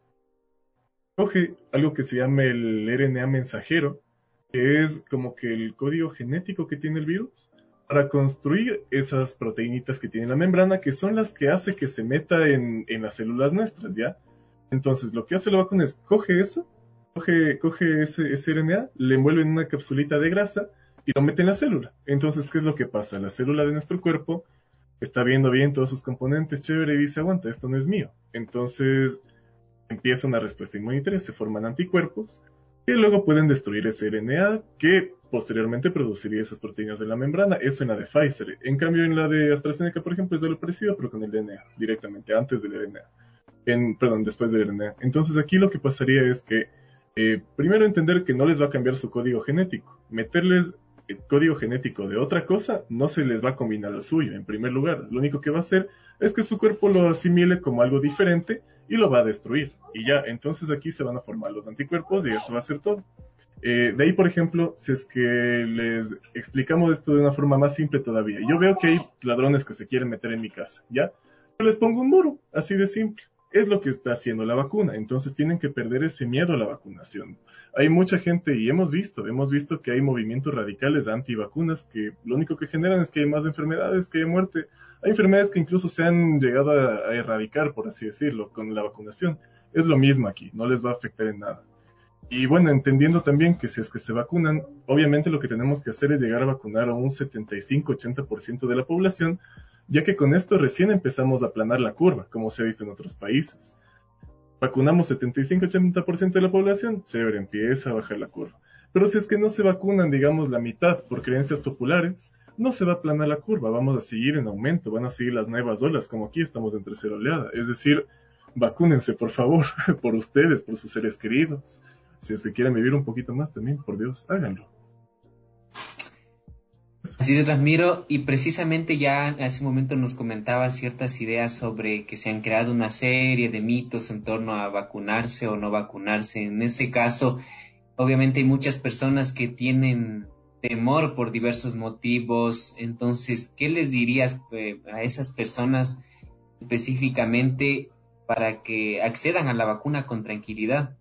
Coge algo que se llama el R N A mensajero, que es como que el código genético que tiene el virus, para construir esas proteínitas que tiene la membrana, que son las que hace que se meta en, en las células nuestras, ¿ya? Entonces, lo que hace la vacuna es, coge eso, coge, coge ese, ese R N A, le envuelve en una capsulita de grasa y lo mete en la célula. Entonces, ¿qué es lo que pasa? La célula de nuestro cuerpo está viendo bien todos sus componentes, chévere, y dice, aguanta, esto no es mío. Entonces, empieza una respuesta inmunitaria, se forman anticuerpos, que luego pueden destruir ese R N A, que posteriormente produciría esas proteínas de la membrana. Eso en la de Pfizer. En cambio, en la de AstraZeneca, por ejemplo, es algo parecido, pero con el D N A, directamente, antes del R N A. En, perdón, después del R N A. Entonces, aquí lo que pasaría es que, eh, primero entender que no les va a cambiar su código genético. Meterles el código genético de otra cosa, no se les va a combinar al suyo, en primer lugar. Lo único que va a hacer es que su cuerpo lo asimile como algo diferente y lo va a destruir. Y ya, entonces aquí se van a formar los anticuerpos y eso va a ser todo. Eh, de ahí, por ejemplo, si es que les explicamos esto de una forma más simple todavía. Yo veo que hay ladrones que se quieren meter en mi casa, ¿ya? Yo les pongo un muro, así de simple. Es lo que está haciendo la vacuna. Entonces tienen que perder ese miedo a la vacunación. Hay mucha gente, y hemos visto, hemos visto que hay movimientos radicales de antivacunas que lo único que generan es que hay más enfermedades, que hay muerte. Hay enfermedades que incluso se han llegado a, a erradicar, por así decirlo, con la vacunación. Es lo mismo aquí, no les va a afectar en nada. Y bueno, entendiendo también que si es que se vacunan, obviamente lo que tenemos que hacer es llegar a vacunar a un setenta y cinco a ochenta por ciento de la población, ya que con esto recién empezamos a aplanar la curva, como se ha visto en otros países. Vacunamos setenta y cinco a ochenta por ciento de la población, chévere, empieza a bajar la curva. Pero si es que no se vacunan, digamos, la mitad por creencias populares, no se va a aplanar la curva, vamos a seguir en aumento, van a seguir las nuevas olas, como aquí estamos en tercera oleada. Es decir, vacúnense, por favor, por ustedes, por sus seres queridos. Si es que quieren vivir un poquito más también, por Dios, háganlo. Así de Ramiro, y precisamente ya hace un momento nos comentaba ciertas ideas sobre que se han creado una serie de mitos en torno a vacunarse o no vacunarse. En ese caso, obviamente hay muchas personas que tienen temor por diversos motivos. Entonces, ¿qué les dirías eh, a esas personas específicamente para que accedan a la vacuna con tranquilidad?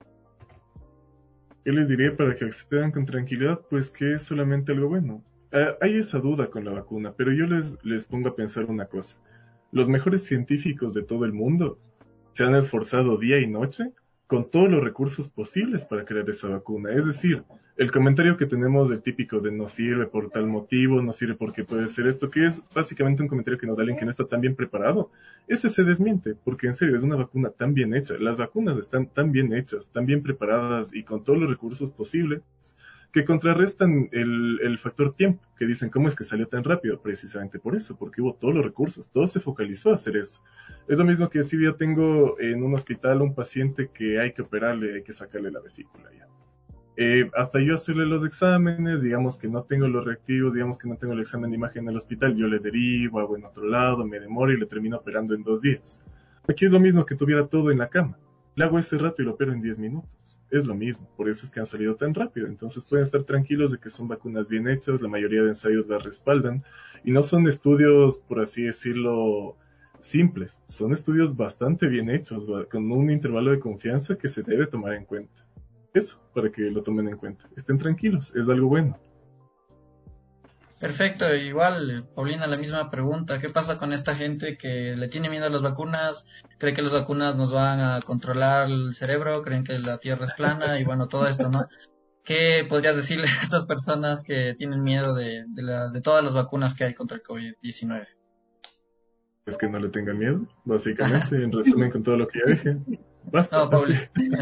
¿Qué les diría para que accedan con tranquilidad? Pues que es solamente algo bueno. Uh, hay esa duda con la vacuna, pero yo les, les pongo a pensar una cosa. Los mejores científicos de todo el mundo se han esforzado día y noche con todos los recursos posibles para crear esa vacuna. Es decir, el comentario que tenemos del típico de no sirve por tal motivo, no sirve porque puede ser esto, que es básicamente un comentario que nos da alguien que no está tan bien preparado, ese se desmiente, porque en serio es una vacuna tan bien hecha. Las vacunas están tan bien hechas, tan bien preparadas y con todos los recursos posibles, que contrarrestan el, el factor tiempo, que dicen, ¿cómo es que salió tan rápido? Precisamente por eso, porque hubo todos los recursos, todo se focalizó a hacer eso. Es lo mismo que si yo tengo en un hospital un paciente que hay que operarle, hay que sacarle la vesícula ya. Eh, hasta yo hacerle los exámenes, digamos que no tengo los reactivos, digamos que no tengo el examen de imagen en el hospital, yo le derivo, hago en otro lado, me demoro y le termino operando en dos días. Aquí es lo mismo que tuviera todo en la cama. Le hago ese rato y lo opero en diez minutos. Es lo mismo, por eso es que han salido tan rápido. Entonces pueden estar tranquilos de que son vacunas bien hechas, la mayoría de ensayos las respaldan, y no son estudios, por así decirlo, simples. Son estudios bastante bien hechos, con un intervalo de confianza que se debe tomar en cuenta. Eso, para que lo tomen en cuenta. Estén tranquilos, es algo bueno. Perfecto, igual, Paulina, la misma pregunta. ¿Qué pasa con esta gente que le tiene miedo a las vacunas? ¿Cree que las vacunas nos van a controlar el cerebro? ¿Creen que la Tierra es plana? Y bueno, todo esto, ¿no? ¿Qué podrías decirle a estas personas que tienen miedo de, de, la, de todas las vacunas que hay contra el COVID diecinueve? Es que no le tengan miedo, básicamente, en resumen con todo lo que ya dije. Basta. No, Pauli.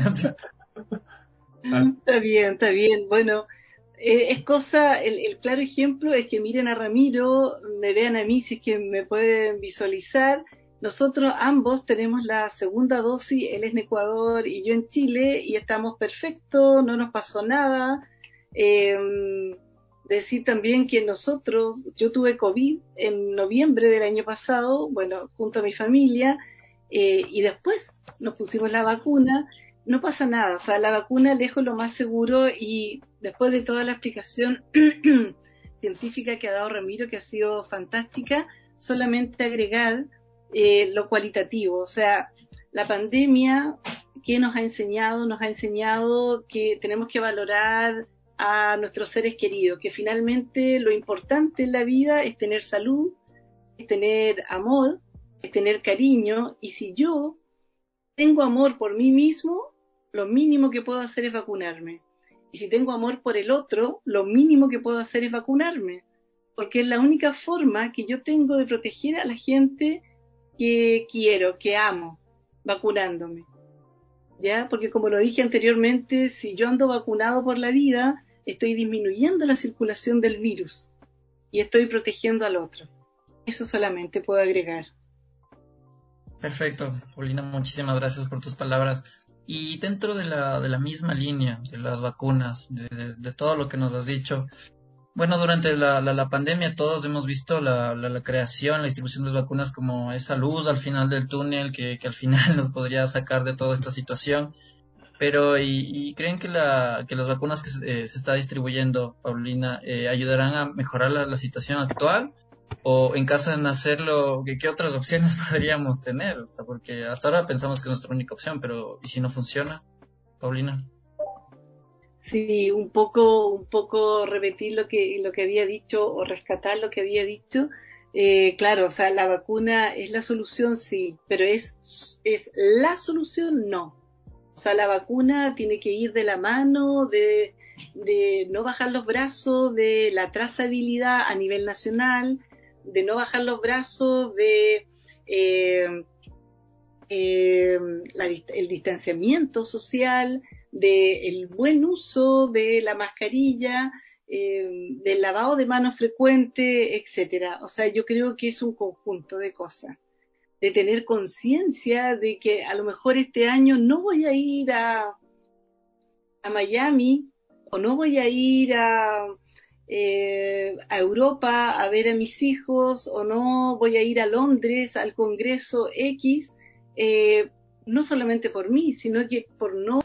Ah. Está bien, está bien. Bueno, eh, es cosa, el, el claro ejemplo es que miren a Ramiro, me vean a mí si es que me pueden visualizar. Nosotros ambos tenemos la segunda dosis, él es en Ecuador y yo en Chile, y estamos perfectos, no nos pasó nada. Eh, decir también que nosotros, yo tuve COVID en noviembre del año pasado, bueno, junto a mi familia, eh, y después nos pusimos la vacuna. No pasa nada, o sea, la vacuna lejos lo más seguro, y después de toda la explicación científica que ha dado Ramiro, que ha sido fantástica, solamente agregar eh, lo cualitativo. O sea, la pandemia, ¿qué nos ha enseñado? Nos ha enseñado que tenemos que valorar a nuestros seres queridos, que finalmente lo importante en la vida es tener salud, es tener amor, es tener cariño, y si yo tengo amor por mí mismo, lo mínimo que puedo hacer es vacunarme. Y si tengo amor por el otro, lo mínimo que puedo hacer es vacunarme, porque es la única forma que yo tengo de proteger a la gente que quiero, que amo, vacunándome. ¿Ya? Porque como lo dije anteriormente, si yo ando vacunado por la vida, estoy disminuyendo la circulación del virus y estoy protegiendo al otro. Eso solamente puedo agregar. Perfecto, Paulina, muchísimas gracias por tus palabras. Y dentro de la, de la misma línea de las vacunas, de, de, de todo lo que nos has dicho, bueno, durante la, la, la pandemia todos hemos visto la, la, la creación, la distribución de las vacunas como esa luz al final del túnel que, que al final nos podría sacar de toda esta situación. Pero, ¿y, y creen que, la, que las vacunas que se, eh, se está distribuyendo, Paulina, eh, ayudarán a mejorar la, la situación actual? O en caso de hacerlo, ¿qué, ¿qué otras opciones podríamos tener? O sea, porque hasta ahora pensamos que es nuestra única opción, pero ¿y si no funciona, Paulina? Sí, un poco, un poco repetir lo que, lo que había dicho o rescatar lo que había dicho. Eh, claro, o sea, la vacuna es la solución, sí, pero es, es la solución, no. O sea, la vacuna tiene que ir de la mano de, de no bajar los brazos, de la trazabilidad a nivel nacional, de no bajar los brazos, de eh, eh, la, el distanciamiento social, del buen uso de la mascarilla, eh, del lavado de manos frecuente, etcétera. O sea, yo creo que es un conjunto de cosas. De tener conciencia de que a lo mejor este año no voy a ir a, a Miami o no voy a ir a, eh, a Europa a ver a mis hijos o no voy a ir a Londres al Congreso X, eh, no solamente por mí, sino que por no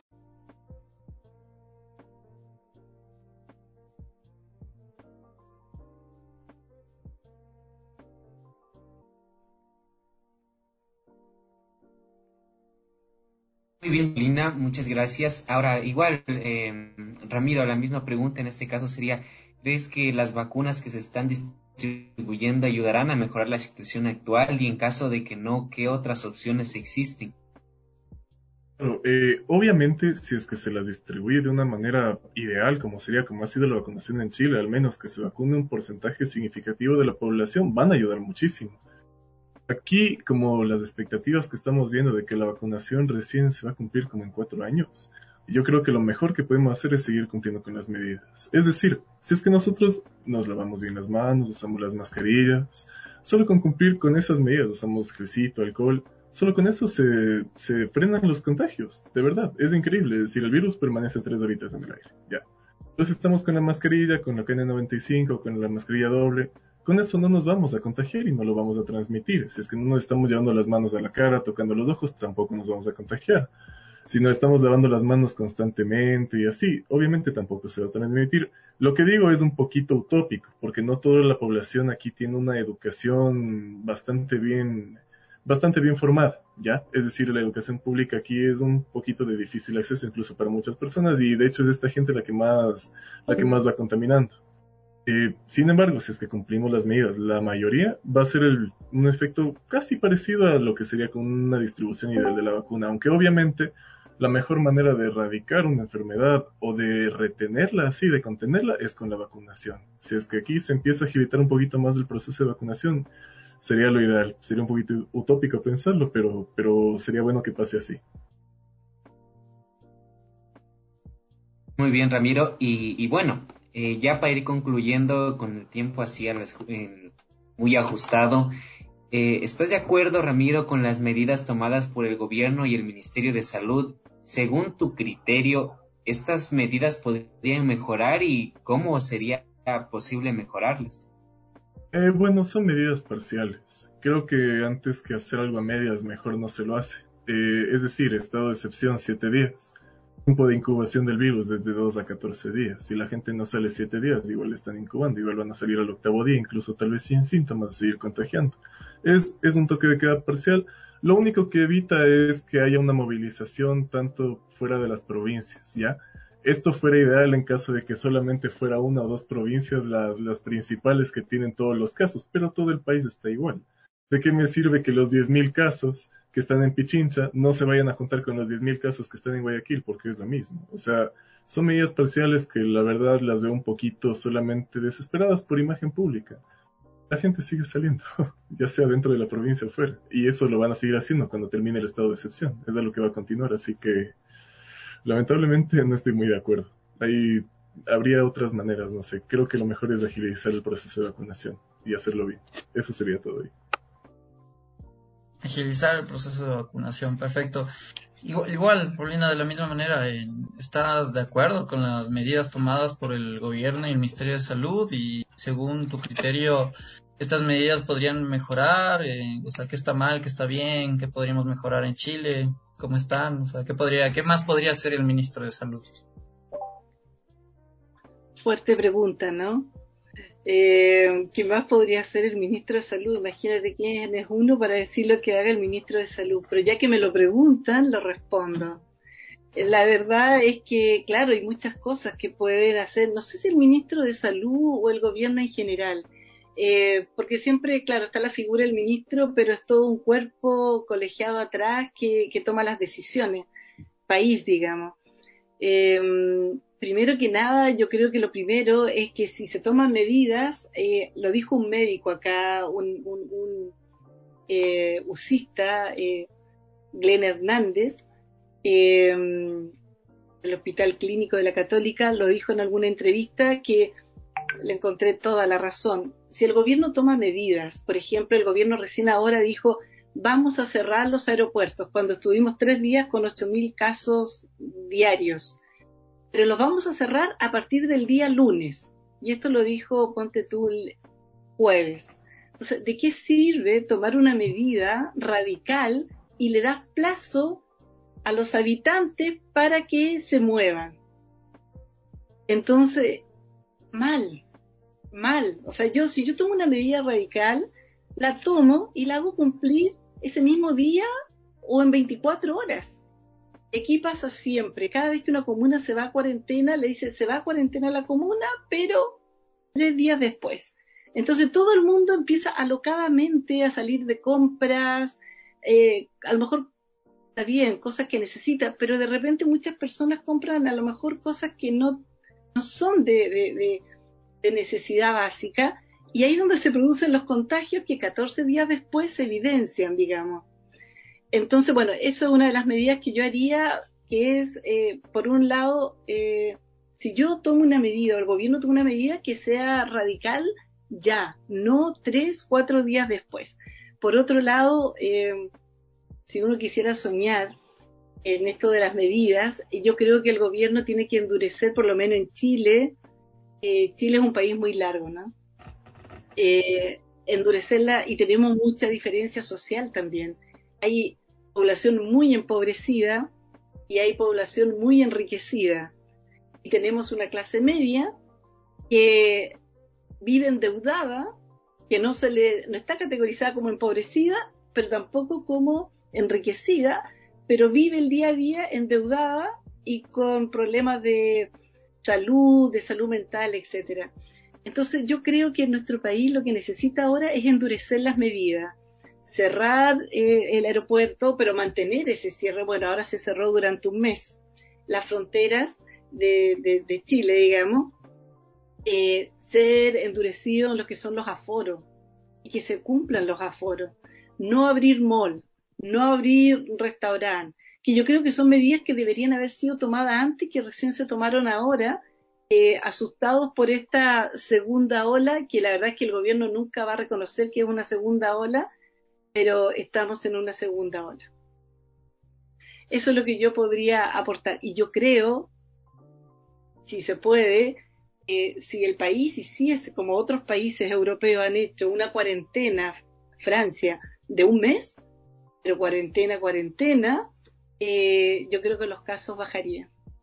Muy bien, Lina, muchas gracias. Ahora, igual, eh, Ramiro, la misma pregunta en este caso sería, ¿crees que las vacunas que se están distribuyendo ayudarán a mejorar la situación actual? Y en caso de que no, ¿qué otras opciones existen? Bueno, eh, obviamente, si es que se las distribuye de una manera ideal, como sería como ha sido la vacunación en Chile, al menos que se vacune un porcentaje significativo de la población, van a ayudar muchísimo. Aquí, como las expectativas que estamos viendo de que la vacunación recién se va a cumplir como en cuatro años, yo creo que lo mejor que podemos hacer es seguir cumpliendo con las medidas. Es decir, si es que nosotros nos lavamos bien las manos, usamos las mascarillas, solo con cumplir con esas medidas, usamos gelcito, alcohol, solo con eso se, se frenan los contagios. De verdad, es increíble. Es decir, el virus permanece tres horitas en el aire. Ya. Entonces estamos con la mascarilla, con la K N noventa y cinco, con la mascarilla doble. Con eso no nos vamos a contagiar y no lo vamos a transmitir. Si es que no nos estamos llevando las manos a la cara, tocando los ojos, tampoco nos vamos a contagiar. Si no estamos lavando las manos constantemente y así, obviamente tampoco se va a transmitir. Lo que digo es un poquito utópico, porque no toda la población aquí tiene una educación bastante bien, bastante bien formada, ¿ya? Es decir, la educación pública aquí es un poquito de difícil acceso incluso para muchas personas y de hecho es esta gente la que más, la que más va contaminando. Eh, sin embargo, si es que cumplimos las medidas, la mayoría va a ser el, un efecto casi parecido a lo que sería con una distribución ideal de la vacuna, aunque obviamente la mejor manera de erradicar una enfermedad o de retenerla así, de contenerla, es con la vacunación. Si es que aquí se empieza a agilitar un poquito más el proceso de vacunación, sería lo ideal. Sería un poquito utópico pensarlo, pero, pero sería bueno que pase así. Muy bien, Ramiro. Y, y bueno, eh, ya para ir concluyendo con el tiempo así a las, eh, muy ajustado, eh, ¿estás de acuerdo, Ramiro, con las medidas tomadas por el gobierno y el Ministerio de Salud? Según tu criterio, ¿estas medidas podrían mejorar y cómo sería posible mejorarlas? Eh, bueno, son medidas parciales. Creo que antes que hacer algo a medias, mejor no se lo hace. Eh, es decir, estado de excepción siete días. tiempo de incubación del virus desde dos a catorce días. Si la gente no sale siete días, igual están incubando, igual van a salir al octavo día, incluso tal vez sin síntomas, a seguir contagiando. Es, es un toque de queda parcial. Lo único que evita es que haya una movilización tanto fuera de las provincias, ¿ya? Esto fuera ideal en caso de que solamente fuera una o dos provincias las, las principales que tienen todos los casos, pero todo el país está igual. ¿De qué me sirve que los diez mil casos que están en Pichincha no se vayan a juntar con los diez mil casos que están en Guayaquil? Porque es lo mismo. O sea, son medidas parciales que la verdad las veo un poquito solamente desesperadas por imagen pública. La gente sigue saliendo, ya sea dentro de la provincia o fuera. Y eso lo van a seguir haciendo cuando termine el estado de excepción. Es de lo que va a continuar, así que lamentablemente no estoy muy de acuerdo. Ahí habría otras maneras, no sé. Creo que lo mejor es agilizar el proceso de vacunación y hacerlo bien. Eso sería todo ahí. Agilizar el proceso de vacunación, perfecto. Igual, igual Paulina, de la misma manera, eh, ¿estás de acuerdo con las medidas tomadas por el gobierno y el Ministerio de Salud? Y según tu criterio, ¿estas medidas podrían mejorar? Eh, o sea, ¿qué está mal, qué está bien, qué podríamos mejorar en Chile? ¿Cómo están? O sea, ¿qué podría, qué más podría hacer el Ministro de Salud? Fuerte pregunta, ¿no? Eh, ¿qué más podría hacer el ministro de Salud? Imagínate quién es uno para decir lo que haga el ministro de Salud, pero ya que me lo preguntan, lo respondo. La verdad es que, claro, hay muchas cosas que pueden hacer, no sé si el ministro de Salud o el gobierno en general, eh, porque siempre, claro, está la figura del ministro, pero es todo un cuerpo colegiado atrás que, que toma las decisiones, país, digamos. Eh, Primero que nada, yo creo que lo primero es que si se toman medidas, eh, lo dijo un médico acá, un, un, un eh, usista, eh, Glenn Hernández, eh, el Hospital Clínico de la Católica, lo dijo en alguna entrevista que le encontré toda la razón. Si el gobierno toma medidas, por ejemplo, el gobierno recién ahora dijo, vamos a cerrar los aeropuertos, cuando estuvimos tres días con ocho mil casos diarios, pero los vamos a cerrar a partir del día lunes. Y esto lo dijo, ponte tú, el jueves. Entonces, ¿de qué sirve tomar una medida radical y le das plazo a los habitantes para que se muevan? Entonces, mal, mal. O sea, yo si yo tomo una medida radical, la tomo y la hago cumplir ese mismo día o en veinticuatro horas. Aquí pasa siempre, cada vez que una comuna se va a cuarentena, le dice, se va a cuarentena la comuna, pero tres días después. Entonces todo el mundo empieza alocadamente a salir de compras, eh, a lo mejor está bien, cosas que necesita, pero de repente muchas personas compran a lo mejor cosas que no, no son de, de, de, de necesidad básica, y ahí es donde se producen los contagios que catorce días después se evidencian, digamos. Entonces, bueno, eso es una de las medidas que yo haría, que es, eh, por un lado, eh, si yo tomo una medida, o el gobierno toma una medida, que sea radical ya, no tres, cuatro días después. Por otro lado, eh, si uno quisiera soñar en esto de las medidas, yo creo que el gobierno tiene que endurecer, por lo menos en Chile, eh, Chile es un país muy largo, ¿no? Eh, endurecerla, y tenemos mucha diferencia social también. Hay población muy empobrecida y hay población muy enriquecida. Y tenemos una clase media que vive endeudada, que no se le, no está categorizada como empobrecida, pero tampoco como enriquecida, pero vive el día a día endeudada y con problemas de salud, de salud mental, etcétera. Entonces yo creo que en nuestro país lo que necesita ahora es endurecer las medidas. Cerrar eh, el aeropuerto, pero mantener ese cierre. Bueno, ahora se cerró durante un mes las fronteras de, de, de Chile, digamos, eh, ser endurecido en lo que son los aforos y que se cumplan los aforos. No abrir mall, no abrir restaurante, que yo creo que son medidas que deberían haber sido tomadas antes, que recién se tomaron ahora, eh, asustados por esta segunda ola, que la verdad es que el gobierno nunca va a reconocer que es una segunda ola, pero estamos en una segunda ola. Eso es lo que yo podría aportar. Y yo creo, si se puede, eh, si el país hiciese, como otros países europeos han hecho, una cuarentena, Francia, de un mes, pero cuarentena, cuarentena, eh, yo creo que los casos bajarían.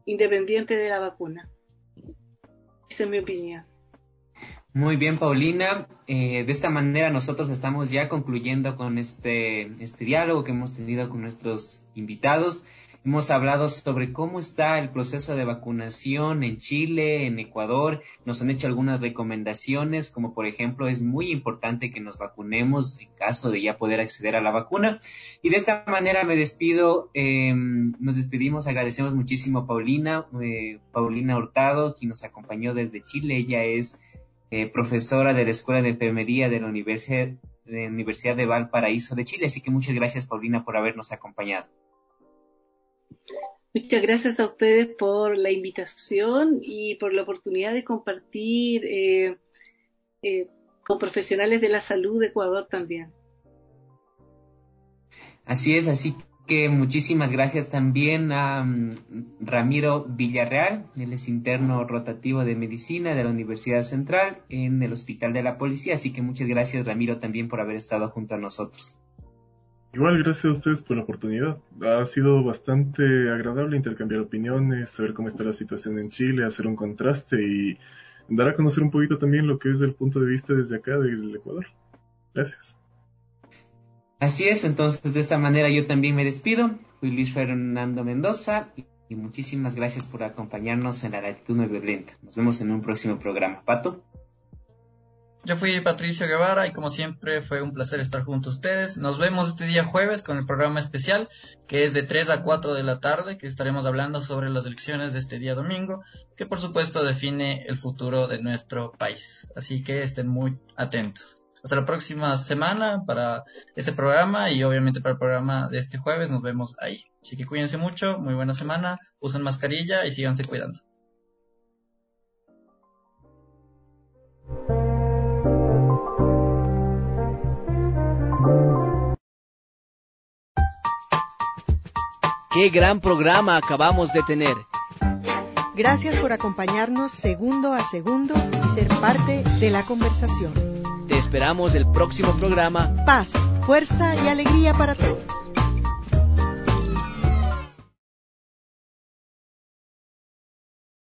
independiente de la vacuna. Esa es mi opinión. Muy bien, Paulina. Eh, de esta manera nosotros estamos ya concluyendo con este, este diálogo que hemos tenido con nuestros invitados. Hemos hablado sobre cómo está el proceso de vacunación en Chile, en Ecuador. Nos han hecho algunas recomendaciones, como por ejemplo, es muy importante que nos vacunemos en caso de ya poder acceder a la vacuna. Y de esta manera me despido, eh, nos despedimos, agradecemos muchísimo a Paulina, eh, Paulina Hurtado, quien nos acompañó desde Chile. Ella es eh, profesora de la Escuela de Enfermería de la Universidad de, Universidad de Valparaíso de Chile. Así que muchas gracias, Paulina, por habernos acompañado. Muchas gracias a ustedes por la invitación y por la oportunidad de compartir eh, eh, con profesionales de la salud de Ecuador también. Así es, así que muchísimas gracias también a um, Ramiro Villarreal, él es interno rotativo de medicina de la Universidad Central en el Hospital de la Policía, así que muchas gracias, Ramiro, también por haber estado junto a nosotros. Igual, gracias a ustedes por la oportunidad. Ha sido bastante agradable intercambiar opiniones, saber cómo está la situación en Chile, hacer un contraste y dar a conocer un poquito también lo que es el punto de vista desde acá del Ecuador. Gracias. Así es, entonces de esta manera yo también me despido. Fui Luis Fernando Mendoza y muchísimas gracias por acompañarnos en la Latitud No Violenta. Nos vemos en un próximo programa. Pato. Yo fui Patricio Guevara y como siempre fue un placer estar junto a ustedes. Nos vemos este día jueves con el programa especial que es de tres a cuatro de la tarde, que estaremos hablando sobre las elecciones de este día domingo, que por supuesto define el futuro de nuestro país. Así que estén muy atentos. Hasta la próxima semana para este programa y obviamente para el programa de este jueves nos vemos ahí. Así que cuídense mucho, muy buena semana, usen mascarilla y síganse cuidando. ¡Qué gran programa acabamos de tener! Gracias por acompañarnos segundo a segundo y ser parte de la conversación. Te esperamos el próximo programa. Paz, fuerza y alegría para todos.